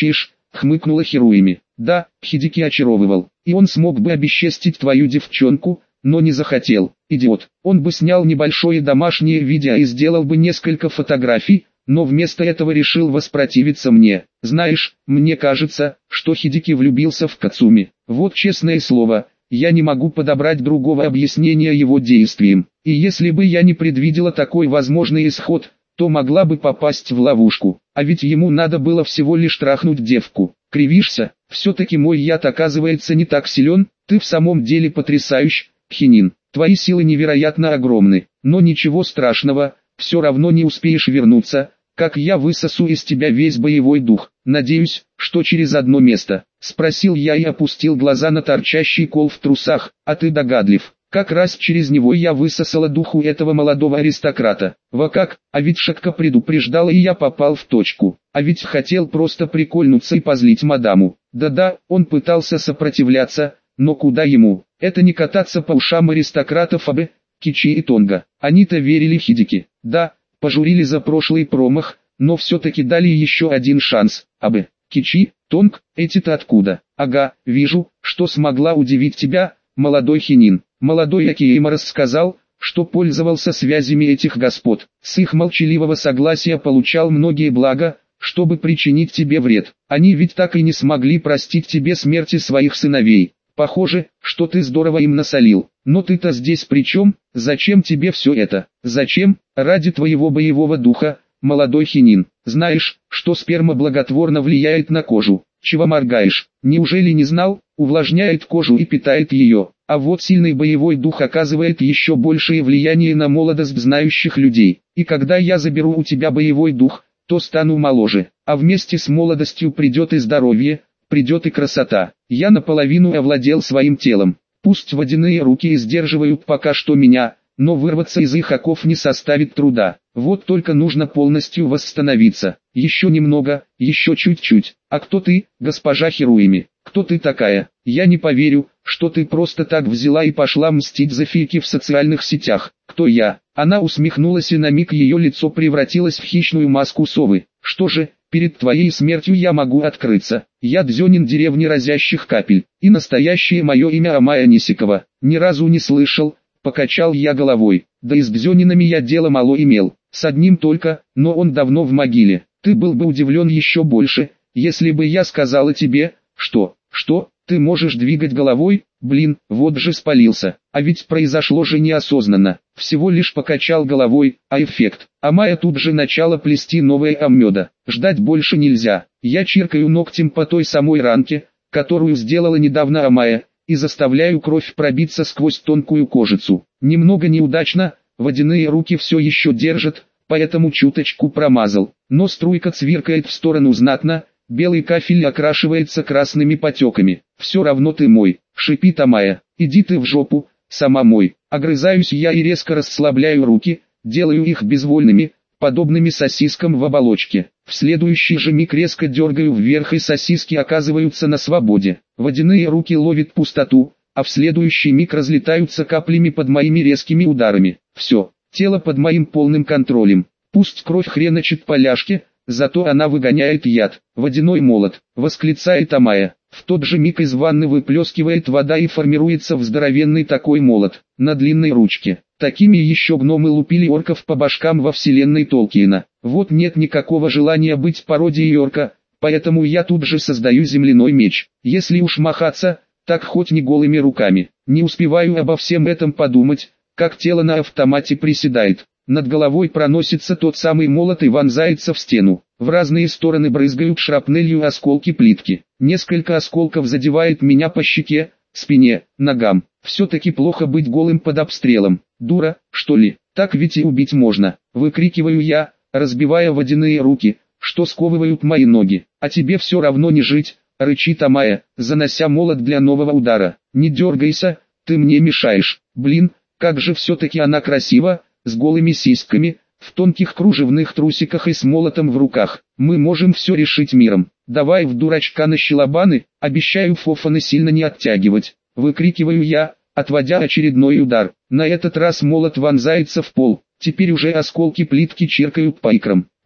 хмыкнула Хируими. Да, Хидики очаровывал, и он смог бы обесчестить твою девчонку, но не захотел. Идиот. Он бы снял небольшое домашнее видео и сделал бы несколько фотографий, но вместо этого решил воспротивиться мне. Знаешь, мне кажется, что Хидики влюбился в Кацуми. Вот честное слово, я не могу подобрать другого объяснения его действиям. И если бы я не предвидела такой возможный исход, то могла бы попасть в ловушку. А ведь ему надо было всего лишь трахнуть девку. Кривишься? Все-таки мой яд оказывается не так силен. Ты в самом деле потрясающ, Хинин. Твои силы невероятно огромны. Но ничего страшного, все равно не успеешь вернуться, как я высосу из тебя весь боевой дух. Надеюсь, что через одно место. Спросил я и опустил глаза на торчащий кол в трусах. А ты догадлив. Как раз через него я высосала дух у этого молодого аристократа. Во как, а ведь Шатка предупреждала, и я попал в точку. А ведь хотел просто прикольнуться и позлить мадаму. Да-да, он пытался сопротивляться, но куда ему? Это не кататься по ушам аристократов Абе, Кичи и Тонга. Они-то верили Хидики. Да, пожурили за прошлый промах, но все-таки дали еще один шанс. Абе, Кичи, Тонг, эти-то откуда? Ага, вижу, что смогла удивить тебя, молодой Хинин. Молодой Акиема рассказал, что пользовался связями этих господ. С их молчаливого согласия получал многие блага, чтобы причинить тебе вред. Они ведь так и не смогли простить тебе смерти своих сыновей. Похоже, что ты здорово им насолил. Но ты-то здесь при чем? Зачем тебе все это? Зачем? Ради твоего боевого духа, молодой Хинин. Знаешь, что сперма благотворно влияет на кожу. Чего моргаешь? Неужели не знал? Увлажняет кожу и питает ее. А вот сильный боевой дух оказывает еще большее влияние на молодость знающих людей. И когда я заберу у тебя боевой дух, то стану моложе. А вместе с молодостью придет и здоровье, придет и красота. Я наполовину овладел своим телом. Пусть водяные руки и сдерживают пока что меня, но вырваться из их оков не составит труда. Вот только нужно полностью восстановиться. Еще немного, еще чуть-чуть. А кто ты, госпожа Хируими? Кто ты такая? Я не поверю, что ты просто так взяла и пошла мстить за фейки в социальных сетях. Кто я? Она усмехнулась, и на миг ее лицо превратилось в хищную маску совы. Что же, перед твоей смертью я могу открыться. Я Дзёнин деревни разящих капель. И настоящее мое имя Амая Нисикова. Ни разу не слышал. Покачал я головой. Да и с Дзёнинами я дело мало имел. С одним только, но он давно в могиле. Ты был бы удивлен еще больше, если бы я сказала тебе, что, ты можешь двигать головой? Блин, вот же спалился. А ведь произошло же неосознанно. Всего лишь покачал головой, а эффект. Амая тут же начала плести новое аммёда. Ждать больше нельзя. Я чиркаю ногтем по той самой ранке, которую сделала недавно Амая, и заставляю кровь пробиться сквозь тонкую кожицу. Немного неудачно, водяные руки все еще держат, поэтому чуточку промазал. Но струйка цвиркает в сторону знатно, белый кафель окрашивается красными потеками. «Все равно ты мой», — шипит Амая. «Иди ты в жопу, сама мой». Огрызаюсь я и резко расслабляю руки, делаю их безвольными, подобными сосискам в оболочке. В следующий же миг резко дергаю вверх, и сосиски оказываются на свободе. Водяные руки ловят пустоту, а в следующий миг разлетаются каплями под моими резкими ударами. Все, тело под моим полным контролем. Пусть кровь хреночет по ляжке, зато она выгоняет яд. «Водяной молот», — восклицает Амая. В тот же миг из ванны выплескивает вода и формируется в здоровенный такой молот, на длинной ручке. Такими еще гномы лупили орков по башкам во вселенной Толкиена. Вот нет никакого желания быть пародией орка, поэтому я тут же создаю земляной меч. Если уж махаться, так хоть не голыми руками. Не успеваю обо всем этом подумать, как тело на автомате приседает. Над головой проносится тот самый молот и вонзается в стену. В разные стороны брызгают шрапнелью осколки плитки. Несколько осколков задевает меня по щеке, спине, ногам. Все-таки плохо быть голым под обстрелом. Дура, что ли? Так ведь и убить можно. Выкрикиваю я, разбивая водяные руки, что сковывают мои ноги. А тебе все равно не жить, рычит Амая, занося молот для нового удара. Не дергайся, ты мне мешаешь. Блин, как же все-таки она красива, с голыми сиськами, в тонких кружевных трусиках и с молотом в руках. Мы можем все решить миром. Давай в дурачка на щелобаны, обещаю фофаны сильно не оттягивать. Выкрикиваю я, отводя очередной удар. На этот раз молот вонзается в пол. Теперь уже осколки плитки чиркают по икрам.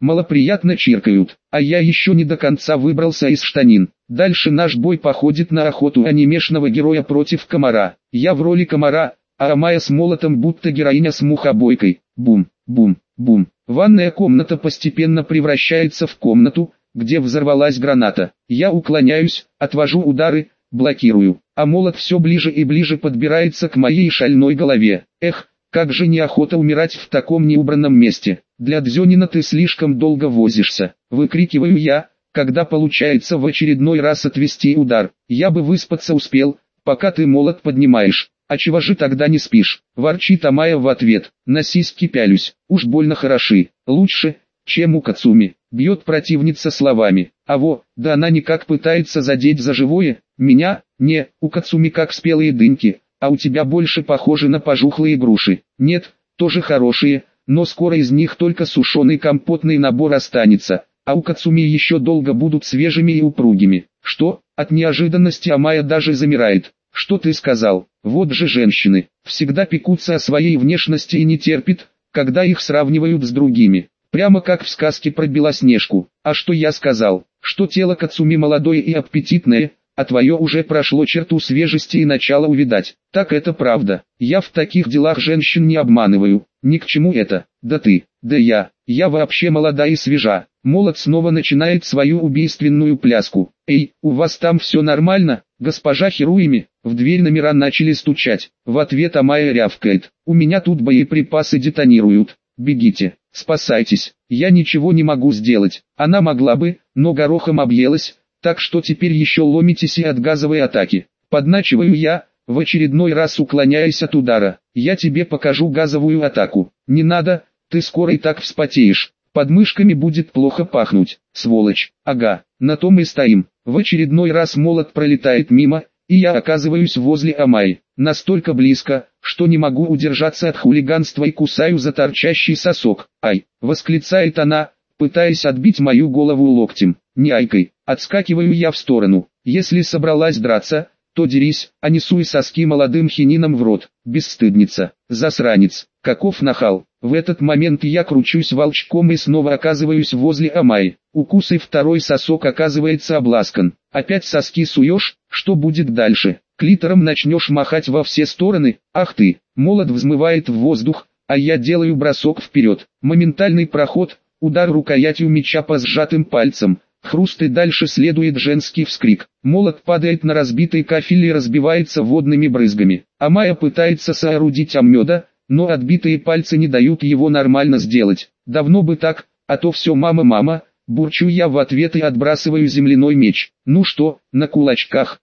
малоприятно чиркают, а я еще не до конца выбрался из штанин. Дальше наш бой походит на охоту анимешного героя против комара. Я в роли комара, а Амая с молотом будто героиня с мухобойкой. Бум, бум, бум. Ванная комната постепенно превращается в комнату, где взорвалась граната. Я уклоняюсь, отвожу удары, блокирую, а молот все ближе и ближе подбирается к моей шальной голове. Эх, как же неохота умирать в таком неубранном месте. Для Дзёнина ты слишком долго возишься, выкрикиваю я, когда получается в очередной раз отвести удар. Я бы выспаться успел, пока ты молот поднимаешь. А чего же тогда не спишь? Ворчит Амая в ответ. На сиськи пялюсь, уж больно хороши. Лучше, чем у Кацуми. Бьет противница словами. Да она никак пытается задеть за живое. Меня, не, у Кацуми как спелые дыньки, а у тебя больше похожи на пожухлые груши. Нет, тоже хорошие, но скоро из них только сушеный компотный набор останется, а у Кацуми еще долго будут свежими и упругими. Что? От неожиданности Амая даже замирает. Что ты сказал? Вот же женщины, всегда пекутся о своей внешности и не терпят, когда их сравнивают с другими. Прямо как в сказке про Белоснежку. А что я сказал? Что тело Кацуми молодое и аппетитное, а твое уже прошло черту свежести и начало увядать. Так это правда. Я в таких делах женщин не обманываю. Ни к чему это. Да ты, да я вообще молода и свежа. Молот снова начинает свою убийственную пляску. Эй, у вас там все нормально, госпожа Хируими? В дверь номера начали стучать. В ответ Амая рявкает. У меня тут боеприпасы детонируют. Бегите, спасайтесь. Я ничего не могу сделать. Она могла бы, но горохом объелась, так что теперь еще ломитесь и от газовой атаки. Подначиваю я, в очередной раз уклоняясь от удара. Я тебе покажу газовую атаку. Не надо, ты скоро и так вспотеешь. Под мышками будет плохо пахнуть, сволочь. Ага, на том и стоим. В очередной раз молот пролетает мимо, и я оказываюсь возле Амаи. Настолько близко, что не могу удержаться от хулиганства и кусаю за торчащий сосок. Ай, восклицает она, пытаясь отбить мою голову локтем. Не айкой, отскакиваю я в сторону. Если собралась драться, то дерись, а не суй соски молодым хинином в рот. Бесстыдница, засранец, каков нахал. В этот момент я кручусь волчком и снова оказываюсь возле Амаи. Укус и второй сосок оказывается обласкан. Опять соски суешь, что будет дальше? Клитором начнешь махать во все стороны? Ах ты, молот взмывает в воздух, а я делаю бросок вперед. Моментальный проход, удар рукоятью меча по сжатым пальцам. Хруст и дальше следует женский вскрик. Молот падает на разбитый кафель и разбивается водными брызгами. Амая пытается соорудить оммёда, но отбитые пальцы не дают его нормально сделать. Давно бы так, а то все мама, бурчу я в ответ и отбрасываю земляной меч. Ну что, на кулачках,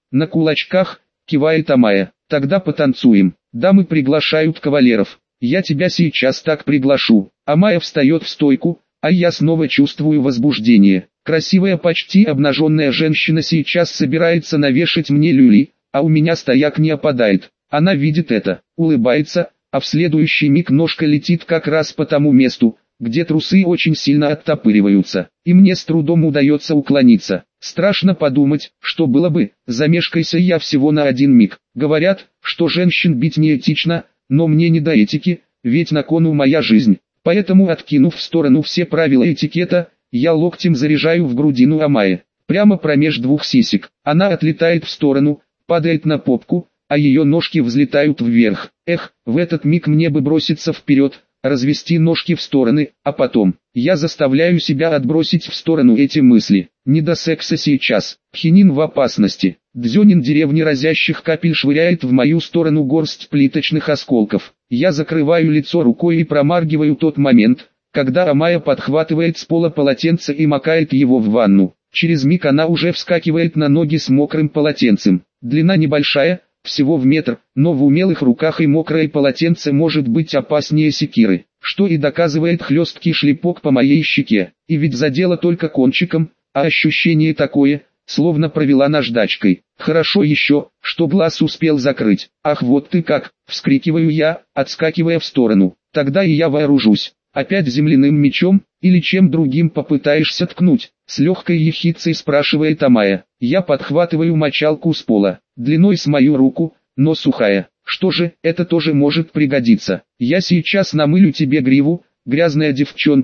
кивает Амая. Тогда потанцуем. Дамы приглашают кавалеров. Я тебя сейчас так приглашу. Амая встает в стойку, а я снова чувствую возбуждение. Красивая почти обнаженная женщина сейчас собирается навешать мне люли, а у меня стояк не опадает. Она видит это, улыбается, а в следующий миг ножка летит как раз по тому месту, где трусы очень сильно оттопыриваются, и мне с трудом удается уклониться. Страшно подумать, что было бы, замешкайся я всего на один миг. Говорят, что женщин бить неэтично, но мне не до этики, ведь на кону моя жизнь. Поэтому, откинув в сторону все правила этикета, я локтем заряжаю в грудину Амаи, прямо промеж двух сисек. Она отлетает в сторону, падает на попку, а ее ножки взлетают вверх. Эх, в этот миг мне бы броситься вперед, развести ножки в стороны, а потом, я заставляю себя отбросить в сторону эти мысли. Не до секса сейчас, хинин в опасности. Дзёнин деревни разящих капель швыряет в мою сторону горсть плиточных осколков. Я закрываю лицо рукой и промаргиваю тот момент, когда Амая подхватывает с пола полотенце и макает его в ванну. Через миг она уже вскакивает на ноги с мокрым полотенцем. Длина небольшая, всего в метр, но в умелых руках и мокрое полотенце может быть опаснее секиры, что и доказывает хлесткий шлепок по моей щеке. И ведь задела только кончиком, а ощущение такое, словно провела наждачкой. Хорошо еще, что глаз успел закрыть. Ах, вот ты как, вскрикиваю я, отскакивая в сторону. Тогда и я вооружусь. Опять земляным мечом, или чем другим попытаешься ткнуть? С легкой ехицей спрашивает Амая. Я подхватываю мочалку с пола, длиной с мою руку, но сухая. Что же, это тоже может пригодиться. Я сейчас намылю тебе гриву, грязная девчонка,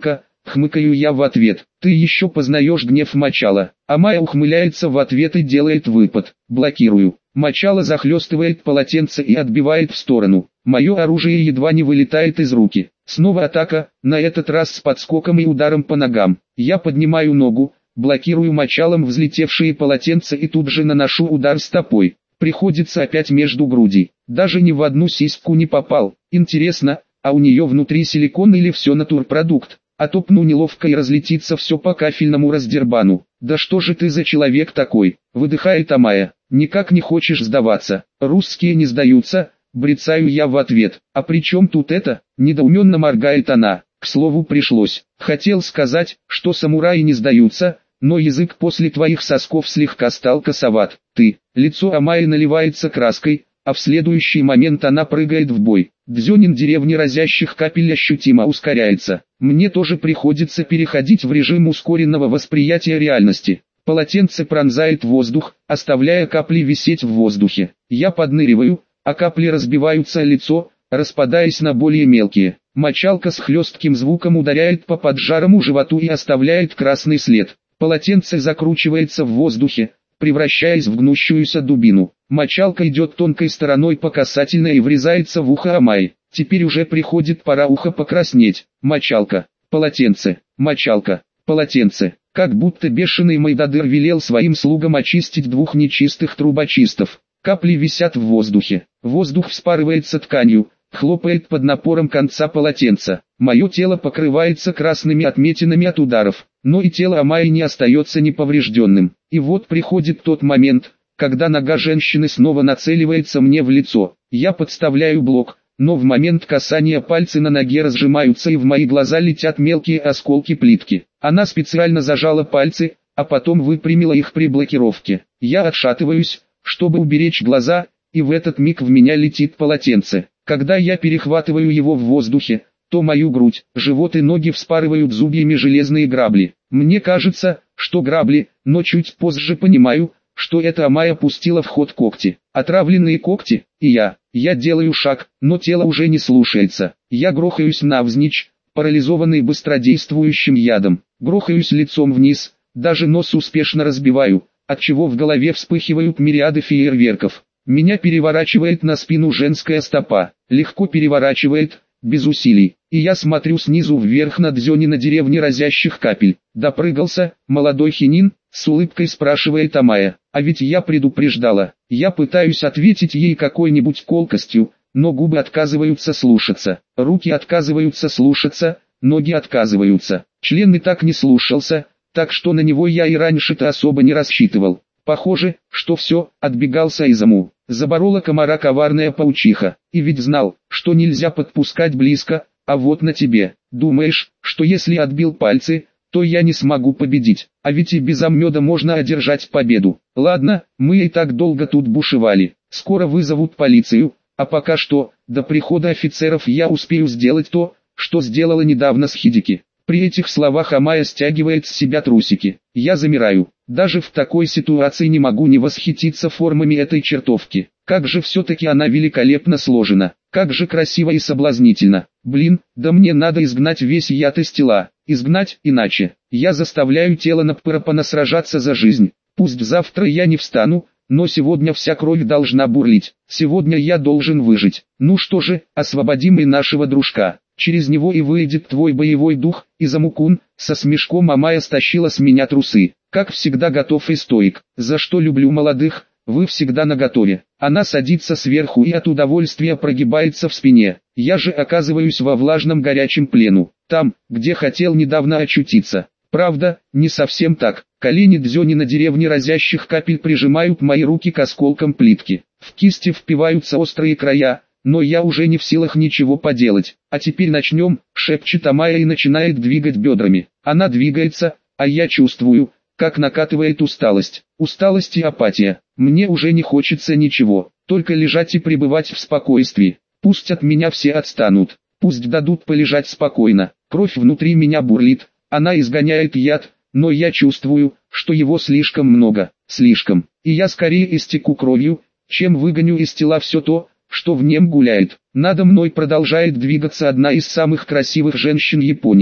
хмыкаю я в ответ. Ты еще познаешь гнев Мачала. Амая ухмыляется в ответ и делает выпад. Блокирую. Мачала захлестывает полотенце и отбивает в сторону. Мое оружие едва не вылетает из руки. Снова атака, на этот раз с подскоком и ударом по ногам. Я поднимаю ногу, блокирую мочалом взлетевшие полотенца и тут же наношу удар стопой. Приходится опять между грудей. Даже ни в одну сиську не попал. Интересно, а у нее внутри силикон или все натурпродукт? А то пну неловко и разлетится все по кафельному раздербану. Да что же ты за человек такой? Выдыхает Амая. Никак не хочешь сдаваться. Русские не сдаются. Брецаю я в ответ. А при чем тут это? Недоуменно моргает она. К слову пришлось. Хотел сказать, что самураи не сдаются, но язык после твоих сосков слегка стал косоват. Лицо Амаи наливается краской, а в следующий момент она прыгает в бой. Дзёнин деревни разящих капель ощутимо ускоряется. Мне тоже приходится переходить в режим ускоренного восприятия реальности. Полотенце пронзает воздух, оставляя капли висеть в воздухе. Я подныриваю, а капли разбиваются о лицо, распадаясь на более мелкие. Мочалка с хлестким звуком ударяет по поджарому животу и оставляет красный след. Полотенце закручивается в воздухе, превращаясь в гнущуюся дубину. Мочалка идет тонкой стороной по касательной и врезается в ухо Амайи. Теперь уже приходит пора ухо покраснеть. Мочалка, полотенце, мочалка, полотенце. Как будто бешеный Майдадыр велел своим слугам очистить двух нечистых трубочистов. Капли висят в воздухе. Воздух вспарывается тканью, хлопает под напором конца полотенца. Мое тело покрывается красными отметинами от ударов, но и тело Амайи не остается неповрежденным. И вот приходит тот момент, когда нога женщины снова нацеливается мне в лицо. Я подставляю блок, но в момент касания пальцы на ноге разжимаются и в мои глаза летят мелкие осколки плитки. Она специально зажала пальцы, а потом выпрямила их при блокировке. Я отшатываюсь, чтобы уберечь глаза, и в этот миг в меня летит полотенце. Когда я перехватываю его в воздухе, то мою грудь, живот и ноги вспарывают зубьями железные грабли. Мне кажется, что грабли, но чуть позже понимаю, что это Амая пустила в ход когти. Отравленные когти, и я делаю шаг, но тело уже не слушается. Я грохаюсь навзничь, парализованный быстродействующим ядом. Грохаюсь лицом вниз, даже нос успешно разбиваю, отчего в голове вспыхивают мириады фейерверков. Меня переворачивает на спину женская стопа, легко переворачивает, без усилий, и я смотрю снизу вверх на Дзёнина деревни разящих капель. Допрыгался, молодой хинин, с улыбкой спрашивает Амая. А ведь я предупреждала. Я пытаюсь ответить ей какой-нибудь колкостью, но губы отказываются слушаться, руки отказываются слушаться, ноги отказываются. Член и так не слушался, так что на него я и раньше-то особо не рассчитывал. Похоже, что все, отбегался Изаму. Заборола комара коварная паучиха, и ведь знал, что нельзя подпускать близко, а вот на тебе. Думаешь, что если отбил пальцы, то я не смогу победить, а ведь и без оммеда можно одержать победу. Ладно, мы и так долго тут бушевали, скоро вызовут полицию, а пока что, до прихода офицеров я успею сделать то, что сделала недавно с Хидики. При этих словах Амая стягивает с себя трусики. Я замираю. Даже в такой ситуации не могу не восхититься формами этой чертовки. Как же все-таки она великолепно сложена. Как же красиво и соблазнительно. Блин, да мне надо изгнать весь яд из тела. Изгнать, иначе. Я заставляю тело Наппырапана сражаться за жизнь. Пусть завтра я не встану, но сегодня вся кровь должна бурлить. Сегодня я должен выжить. Ну что же, освободим и нашего дружка. Через него и выйдет твой боевой дух. Изаму-кун, со смешком Амая стащила с меня трусы. Как всегда готов и стоик. За что люблю молодых, вы всегда наготове. Она садится сверху и от удовольствия прогибается в спине. Я же оказываюсь во влажном горячем плену. Там, где хотел недавно очутиться. Правда, не совсем так. Колени Дзёнина деревни разящих капель прижимают мои руки к осколкам плитки. В кисти впиваются острые края. Но я уже не в силах ничего поделать. А теперь начнем, шепчет Амая и начинает двигать бедрами. Она двигается, а я чувствую, как накатывает усталость. Усталость и апатия. Мне уже не хочется ничего, только лежать и пребывать в спокойствии. Пусть от меня все отстанут, пусть дадут полежать спокойно. Кровь внутри меня бурлит, она изгоняет яд, но я чувствую, что его слишком много, слишком. И я скорее истеку кровью, чем выгоню из тела все то, что в нем гуляет. Надо мной продолжает двигаться одна из самых красивых женщин Японии.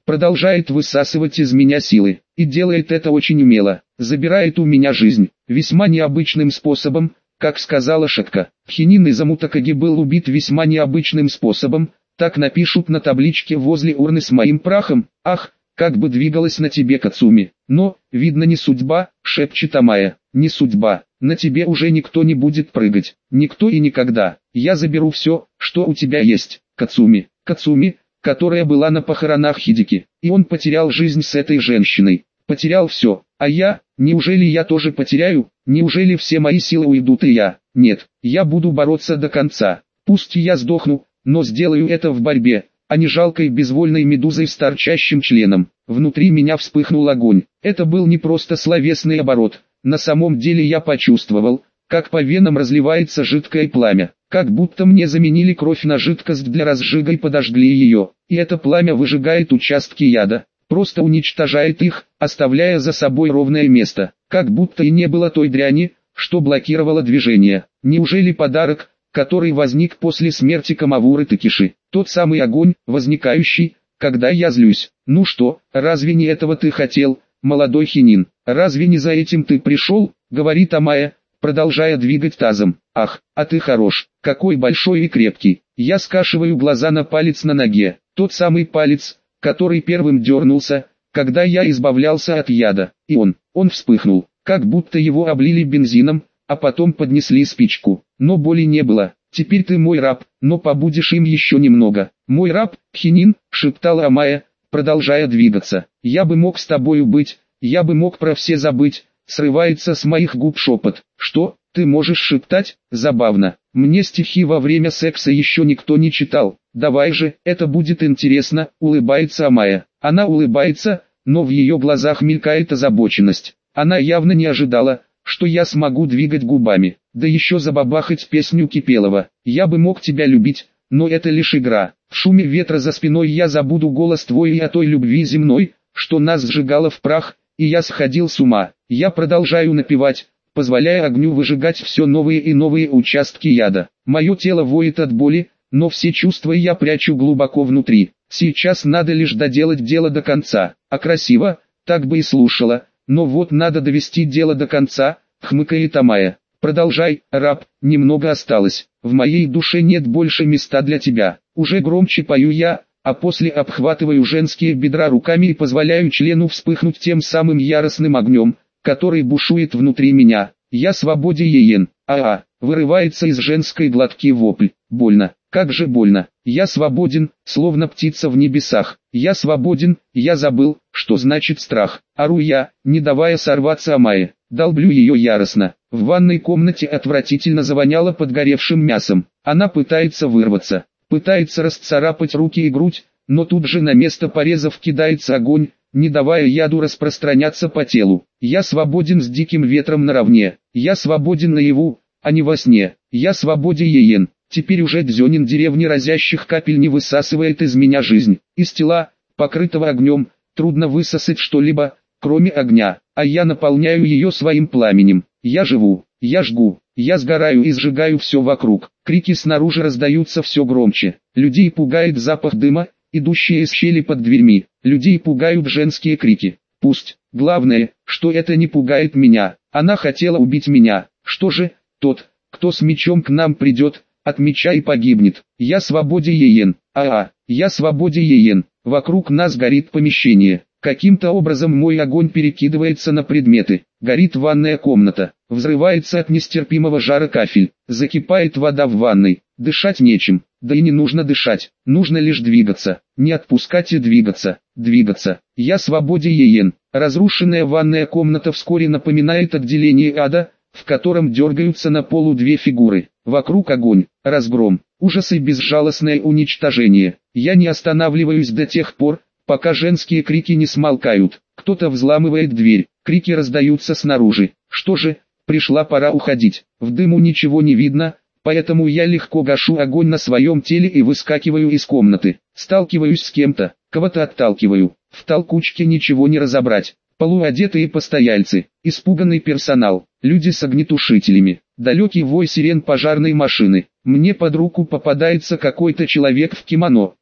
продолжает высасывать из меня силы, и делает это очень умело, забирает у меня жизнь, весьма необычным способом, как сказала Шатка. Хинин из Амутакаги был убит весьма необычным способом, так напишут на табличке возле урны с моим прахом. Ах, как бы двигалась на тебе Кацуми. Но, видно, не судьба, шепчет Амая, не судьба. На тебе уже никто не будет прыгать, никто и никогда. Я заберу все, что у тебя есть, Кацуми. Кацуми, которая была на похоронах Хидики. И он потерял жизнь с этой женщиной. Потерял все. А я, неужели я тоже потеряю? Неужели все мои силы уйдут и я? Нет, я буду бороться до конца. Пусть я сдохну, но сделаю это в борьбе, а не жалкой безвольной медузой с торчащим членом. Внутри меня вспыхнул огонь. Это был не просто словесный оборот. На самом деле я почувствовал, как по венам разливается жидкое пламя. Как будто мне заменили кровь на жидкость для разжига и подожгли ее. И это пламя выжигает участки яда, просто уничтожает их, оставляя за собой ровное место. Как будто и не было той дряни, что блокировало движение. Неужели подарок, который возник после смерти Камавуры Такиши, тот самый огонь, возникающий, когда я злюсь? Ну что, разве не этого ты хотел, молодой Хинин? Разве не за этим ты пришел? Говорит Амая, продолжая двигать тазом. Ах, а ты хорош, какой большой и крепкий. Я скашиваю глаза на палец на ноге, тот самый палец, который первым дернулся, когда я избавлялся от яда. И он вспыхнул, как будто его облили бензином, а потом поднесли спичку. Но боли не было. Теперь ты мой раб, но побудешь им еще немного. Мой раб, Хинин, шептала Амая, продолжая двигаться. Я бы мог с тобою быть, я бы мог про все забыть. Срывается с моих губ шепот. Что, ты можешь шептать? Забавно. Мне стихи во время секса еще никто не читал. Давай же, это будет интересно, улыбается Амая. Она улыбается, но в ее глазах мелькает озабоченность. Она явно не ожидала, что я смогу двигать губами, да еще забабахать песню Кипелова. Я бы мог тебя любить, но это лишь игра. В шуме ветра за спиной я забуду голос твой и о той любви земной, что нас сжигало в прах, и я сходил с ума. Я продолжаю напевать, позволяя огню выжигать все новые и новые участки яда. Мое тело воет от боли, но все чувства я прячу глубоко внутри. Сейчас надо лишь доделать дело до конца. А красиво, так бы и слушала. Но вот надо довести дело до конца, хмыкает Амая. Продолжай, раб, немного осталось. В моей душе нет больше места для тебя. Уже громче пою я, а после обхватываю женские бедра руками и позволяю члену вспыхнуть тем самым яростным огнем, который бушует внутри меня. Я свободен Йен. Вырывается из женской глотки вопль. Больно, как же больно. Я свободен, словно птица в небесах. Я свободен, я забыл, что значит страх. Ору я, не давая сорваться Амае. Долблю ее яростно. В ванной комнате отвратительно завоняло подгоревшим мясом. Она пытается вырваться, пытается расцарапать руки и грудь, но тут же на место порезов кидается огонь, не давая яду распространяться по телу. Я свободен с диким ветром наравне. Я свободен наяву, а не во сне. Я свободен Йен. Теперь уже дзёнин деревни разящих капель не высасывает из меня жизнь. Из тела, покрытого огнем, трудно высосать что-либо, кроме огня, а я наполняю ее своим пламенем. Я живу, я жгу, я сгораю и сжигаю все вокруг. Крики снаружи раздаются все громче. Людей пугает запах дыма, идущий из щели под дверьми. Людей пугают женские крики. Пусть. Главное, что это не пугает меня. Она хотела убить меня. Что же, тот, кто с мечом к нам придет, от меча и погибнет. Я свободен Йен. Я свободен Йен. Вокруг нас горит помещение. Каким-то образом мой огонь перекидывается на предметы. Горит ванная комната. Взрывается от нестерпимого жара кафель. Закипает вода в ванной. Дышать нечем. Да и не нужно дышать. Нужно лишь двигаться. Не отпускать и двигаться. Двигаться. Я свободен Йен. Разрушенная ванная комната вскоре напоминает отделение ада, в котором дергаются на полу две фигуры. Вокруг огонь, разгром, ужас и безжалостное уничтожение. Я не останавливаюсь до тех пор, пока женские крики не смолкают. Кто-то взламывает дверь, крики раздаются снаружи. Что же, пришла пора уходить. В дыму ничего не видно, поэтому я легко гашу огонь на своем теле и выскакиваю из комнаты. Сталкиваюсь с кем-то, кого-то отталкиваю. В толкучке ничего не разобрать. Полуодетые постояльцы, испуганный персонал, люди с огнетушителями, далекий вой сирен пожарной машины. Мне под руку попадается какой-то человек в кимоно.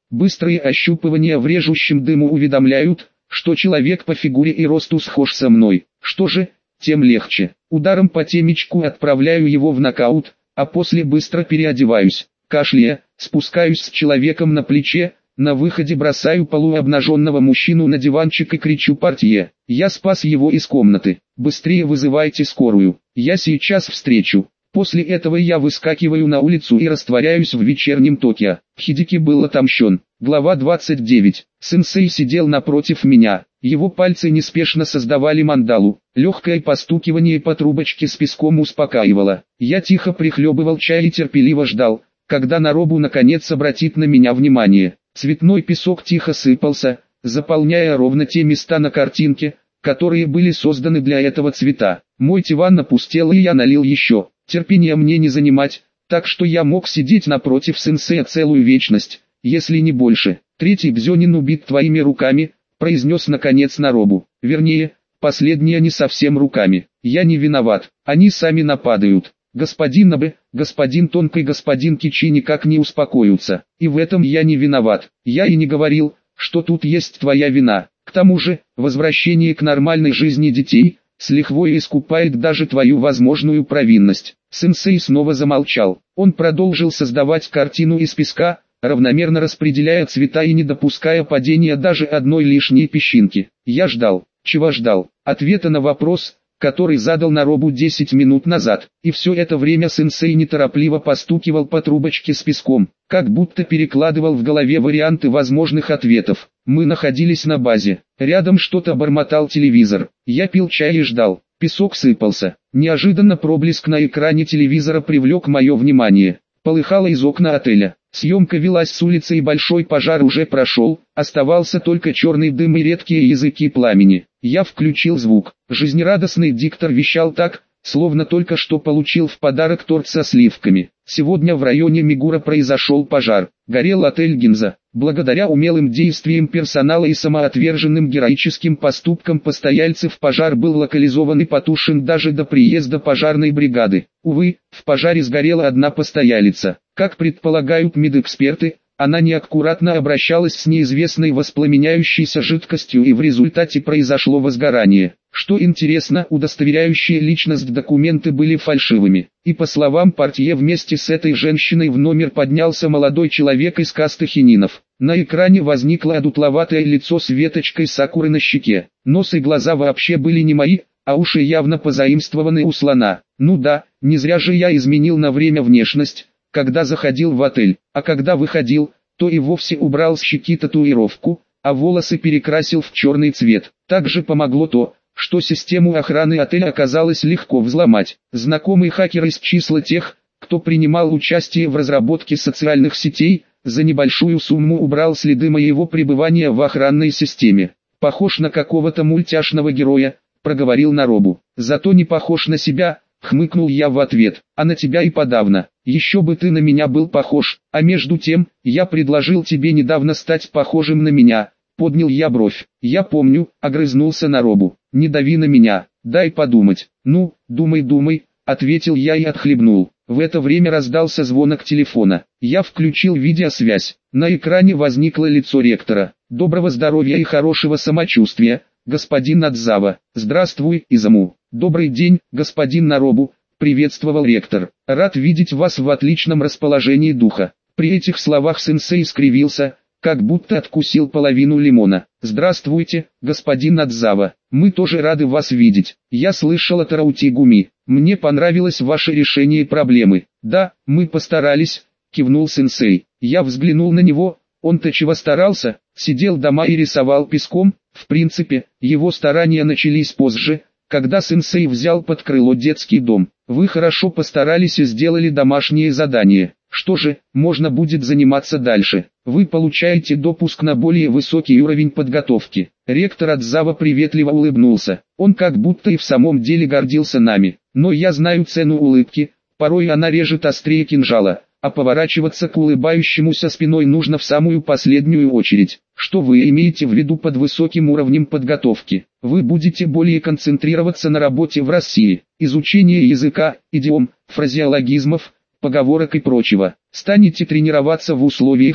Быстрые ощупывания в режущем дыму уведомляют, что человек по фигуре и росту схож со мной. Что же, тем легче. Ударом по темечку отправляю его в нокаут, а после быстро переодеваюсь. Кашляя, спускаюсь с человеком на плече, на выходе бросаю полуобнаженного мужчину на диванчик и кричу портье. Я спас его из комнаты. Быстрее вызывайте скорую. Я сейчас встречу. После этого я выскакиваю на улицу и растворяюсь в вечернем Токио. Хидеки был отомщен. Глава 29. Сенсей сидел напротив меня. Его пальцы неспешно создавали мандалу. Легкое постукивание по трубочке с песком успокаивало. Я тихо прихлебывал чай и терпеливо ждал, когда Наробу наконец обратит на меня внимание. Цветной песок тихо сыпался, заполняя ровно те места на картинке, которые были созданы для этого цвета. Мой диван опустел и я налил еще. Терпения мне не занимать, так что я мог сидеть напротив сенсея целую вечность, если не больше. Третий Бзёнин убит твоими руками, произнес наконец Наробу. Вернее, последние не совсем руками. Я не виноват, они сами нападают. Господин Набе, господин Тонко и господин Кичи никак не успокоятся. И в этом я не виноват. Я и не говорил, что тут есть твоя вина. К тому же, возвращение к нормальной жизни детей с лихвой искупает даже твою возможную провинность. Сенсей снова замолчал. Он продолжил создавать картину из песка, равномерно распределяя цвета и не допуская падения даже одной лишней песчинки. Я ждал. Чего ждал? Ответа на вопрос, который задал Наробу 10 минут назад. И все это время сенсей неторопливо постукивал по трубочке с песком, как будто перекладывал в голове варианты возможных ответов. Мы находились на базе. Рядом что-то бормотал телевизор. Я пил чай и ждал. Песок сыпался. Неожиданно проблеск на экране телевизора привлек мое внимание. Полыхало из окна отеля. Съемка велась с улицы и большой пожар уже прошел, оставался только черный дым и редкие языки пламени. Я включил звук. Жизнерадостный диктор вещал так, словно только что получил в подарок торт со сливками. Сегодня в районе Мигура произошел пожар. Горел отель Гинза. Благодаря умелым действиям персонала и самоотверженным героическим поступкам постояльцев пожар был локализован и потушен даже до приезда пожарной бригады. Увы, в пожаре сгорела одна постоялица. Как предполагают медэксперты, она неаккуратно обращалась с неизвестной воспламеняющейся жидкостью и в результате произошло возгорание. Что интересно, удостоверяющие личность документы были фальшивыми. И по словам портье, вместе с этой женщиной в номер поднялся молодой человек из касты хининов. На экране возникло одутловатое лицо с веточкой сакуры на щеке. Нос и глаза вообще были не мои, а уши явно позаимствованы у слона. Ну да, не зря же я изменил на время внешность, когда заходил в отель, а когда выходил, то и вовсе убрал с щеки татуировку, а волосы перекрасил в черный цвет. Также помогло то, что систему охраны отеля оказалось легко взломать. Знакомый хакер из числа тех, кто принимал участие в разработке социальных сетей, за небольшую сумму убрал следы моего пребывания в охранной системе. «Похож на какого-то мультяшного героя», — проговорил Наробу. «Зато не похож на себя», — хмыкнул я в ответ, — «а на тебя и подавно. Еще бы ты на меня был похож, а между тем, я предложил тебе недавно стать похожим на меня». Поднял я бровь. «Я помню», — огрызнулся Наробу. «Не дави на меня, дай подумать». «Ну, думай», — ответил я и отхлебнул. В это время раздался звонок телефона. Я включил видеосвязь. На экране возникло лицо ректора. «Доброго здоровья и хорошего самочувствия, господин Надзава». «Здравствуй, Изаму». «Добрый день, господин Наробу», — приветствовал ректор. «Рад видеть вас в отличном расположении духа». При этих словах сенсей скривился, как будто откусил половину лимона. «Здравствуйте, господин Надзава, мы тоже рады вас видеть. Я слышал от Раутигуми, мне понравилось ваше решение проблемы». «Да, мы постарались», — кивнул сенсей. Я взглянул на него, он-то чего старался, сидел дома и рисовал песком. В принципе, его старания начались позже, когда сенсей взял под крыло детский дом. «Вы хорошо постарались и сделали домашнее задание. Что же, можно будет заниматься дальше. Вы получаете допуск на более высокий уровень подготовки». Ректор Адзава приветливо улыбнулся. Он как будто и в самом деле гордился нами. Но я знаю цену улыбки, порой она режет острее кинжала, а поворачиваться к улыбающемуся спиной нужно в самую последнюю очередь. Что вы имеете в виду под высоким уровнем подготовки? Вы будете более концентрироваться на работе в России, изучении языка, идиом, фразеологизмов, поговорок и прочего. Станете тренироваться в условиях,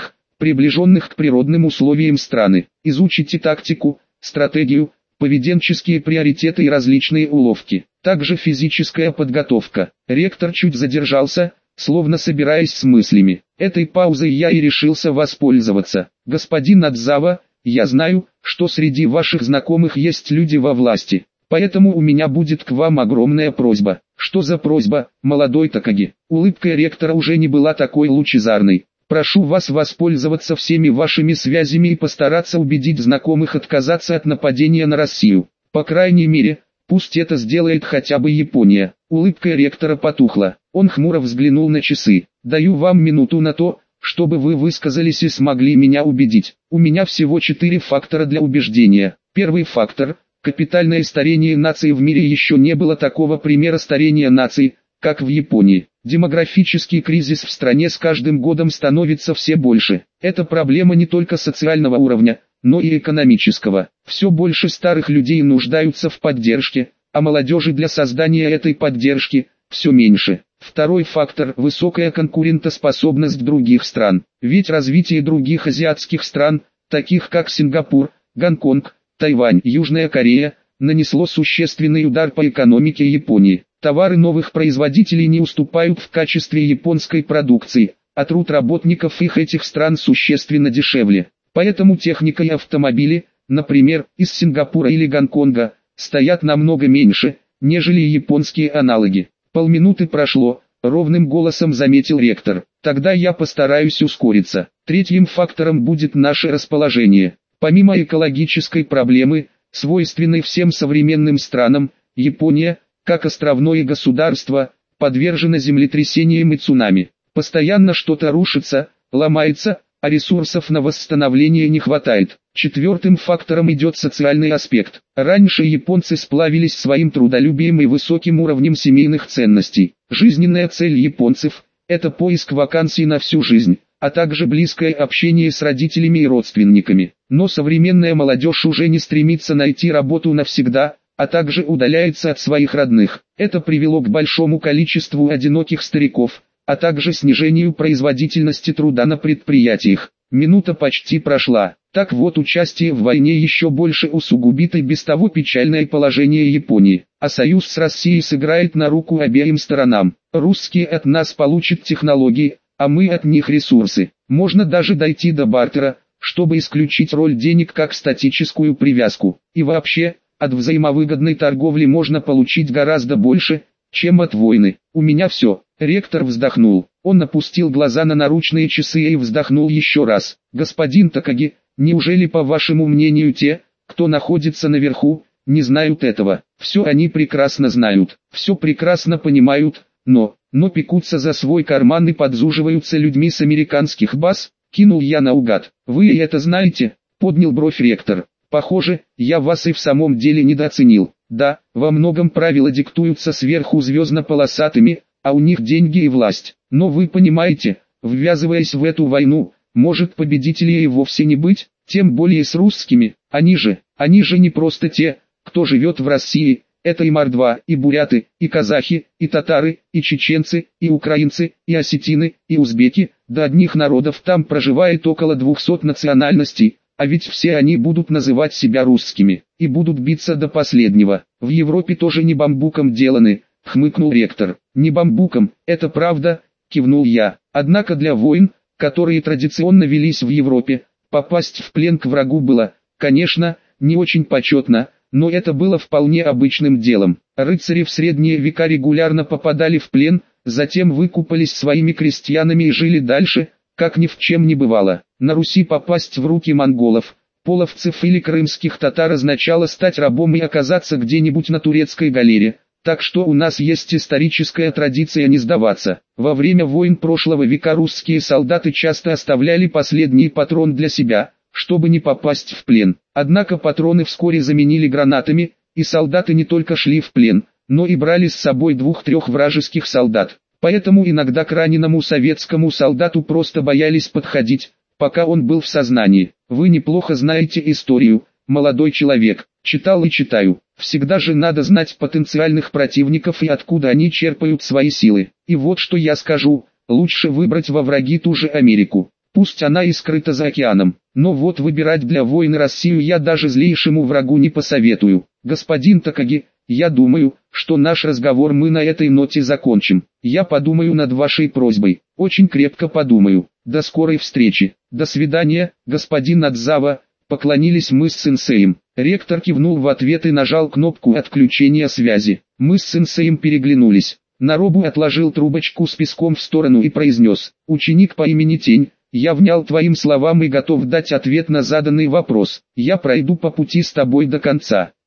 приближенных к природным условиям страны. Изучите тактику, стратегию, поведенческие приоритеты и различные уловки. Также физическая подготовка. Ректор чуть задержался, словно собираясь с мыслями. Этой паузой я и решился воспользоваться. Господин Адзава, я знаю, что среди ваших знакомых есть люди во власти. Поэтому у меня будет к вам огромная просьба. Что за просьба, молодой Такаги? Улыбка ректора уже не была такой лучезарной. Прошу вас воспользоваться всеми вашими связями и постараться убедить знакомых отказаться от нападения на Россию. По крайней мере, пусть это сделает хотя бы Япония. Улыбка ректора потухла. Он хмуро взглянул на часы. Даю вам минуту на то, чтобы вы высказались и смогли меня убедить. У меня всего 4 фактора для убеждения. Первый фактор – капитальное старение нации. В мире еще не было такого примера старения наций, как в Японии. Демографический кризис в стране с каждым годом становится все больше. Это проблема не только социального уровня, но и экономического. Все больше старых людей нуждаются в поддержке, а молодежи для создания этой поддержки все меньше. Второй фактор – высокая конкурентоспособность других стран. Ведь развитие других азиатских стран, таких как Сингапур, Гонконг, Тайвань, Южная Корея, нанесло существенный удар по экономике Японии. Товары новых производителей не уступают в качестве японской продукции, а труд работников этих стран существенно дешевле. Поэтому техника и автомобили, например, из Сингапура или Гонконга, стоят намного меньше, нежели японские аналоги. Полминуты прошло, ровным голосом заметил ректор. Тогда я постараюсь ускориться. Третьим фактором будет наше расположение. Помимо экологической проблемы, свойственной всем современным странам, Япония, как островное государство, подвержена землетрясениям и цунами. Постоянно что-то рушится, ломается, а ресурсов на восстановление не хватает. Четвертым фактором идет социальный аспект. Раньше японцы славились своим трудолюбием и высоким уровнем семейных ценностей. Жизненная цель японцев – это поиск вакансий на всю жизнь, а также близкое общение с родителями и родственниками. Но современная молодежь уже не стремится найти работу навсегда, а также удаляется от своих родных. Это привело к большому количеству одиноких стариков, а также снижению производительности труда на предприятиях. Минута почти прошла. Так вот, участие в войне еще больше усугубит и без того печальное положение Японии, а союз с Россией сыграет на руку обеим сторонам. Русские от нас получат технологии, а мы от них ресурсы. Можно даже дойти до бартера, чтобы исключить роль денег как статическую привязку. И вообще, от взаимовыгодной торговли можно получить гораздо больше, чем от войны. У меня все. Ректор вздохнул. Он опустил глаза на наручные часы и вздохнул еще раз. Господин Такаги, неужели, по вашему мнению, те, кто находится наверху, не знают этого? Все они прекрасно знают, все прекрасно понимают, но пекутся за свой карман и подзуживаются людьми с американских баз? Кинул я наугад. Вы и это знаете? Поднял бровь ректор. Похоже, я вас и в самом деле недооценил. Да, во многом правила диктуются сверху звездно-полосатыми, а у них деньги и власть. Но вы понимаете, ввязываясь в эту войну, может победителей и вовсе не быть, тем более с русскими. Они же не просто те, кто живет в России, это и мордва, и буряты, и казахи, и татары, и чеченцы, и украинцы, и осетины, и узбеки, до одних народов там проживает около 200 национальностей. А ведь все они будут называть себя русскими, и будут биться до последнего. В Европе тоже не бамбуком деланы, хмыкнул ректор. Не бамбуком, это правда, кивнул я. Однако для войн, которые традиционно велись в Европе, попасть в плен к врагу было, конечно, не очень почетно, но это было вполне обычным делом. Рыцари в средние века регулярно попадали в плен, затем выкупались своими крестьянами и жили дальше, как ни в чем не бывало. На Руси попасть в руки монголов, половцев или крымских татар означало стать рабом и оказаться где-нибудь на турецкой галере, так что у нас есть историческая традиция не сдаваться. Во время войн прошлого века русские солдаты часто оставляли последний патрон для себя, чтобы не попасть в плен. Однако патроны вскоре заменили гранатами, и солдаты не только шли в плен, но и брали с собой 2-3 вражеских солдат. Поэтому иногда к раненому советскому солдату просто боялись подходить, пока он был в сознании. Вы неплохо знаете историю, молодой человек. Читал и читаю. Всегда же надо знать потенциальных противников и откуда они черпают свои силы. И вот что я скажу, лучше выбрать во враги ту же Америку. Пусть она и скрыта за океаном, но вот выбирать для войны Россию я даже злейшему врагу не посоветую. Господин Такаги, я думаю, что наш разговор мы на этой ноте закончим. Я подумаю над вашей просьбой, очень крепко подумаю. До скорой встречи. До свидания, господин Адзава. Поклонились мы с сенсеем. Ректор кивнул в ответ и нажал кнопку отключения связи. Мы с сенсеем переглянулись. Наробу отложил трубочку с песком в сторону и произнес: «Ученик по имени Тень, я внял твоим словам и готов дать ответ на заданный вопрос. Я пройду по пути с тобой до конца».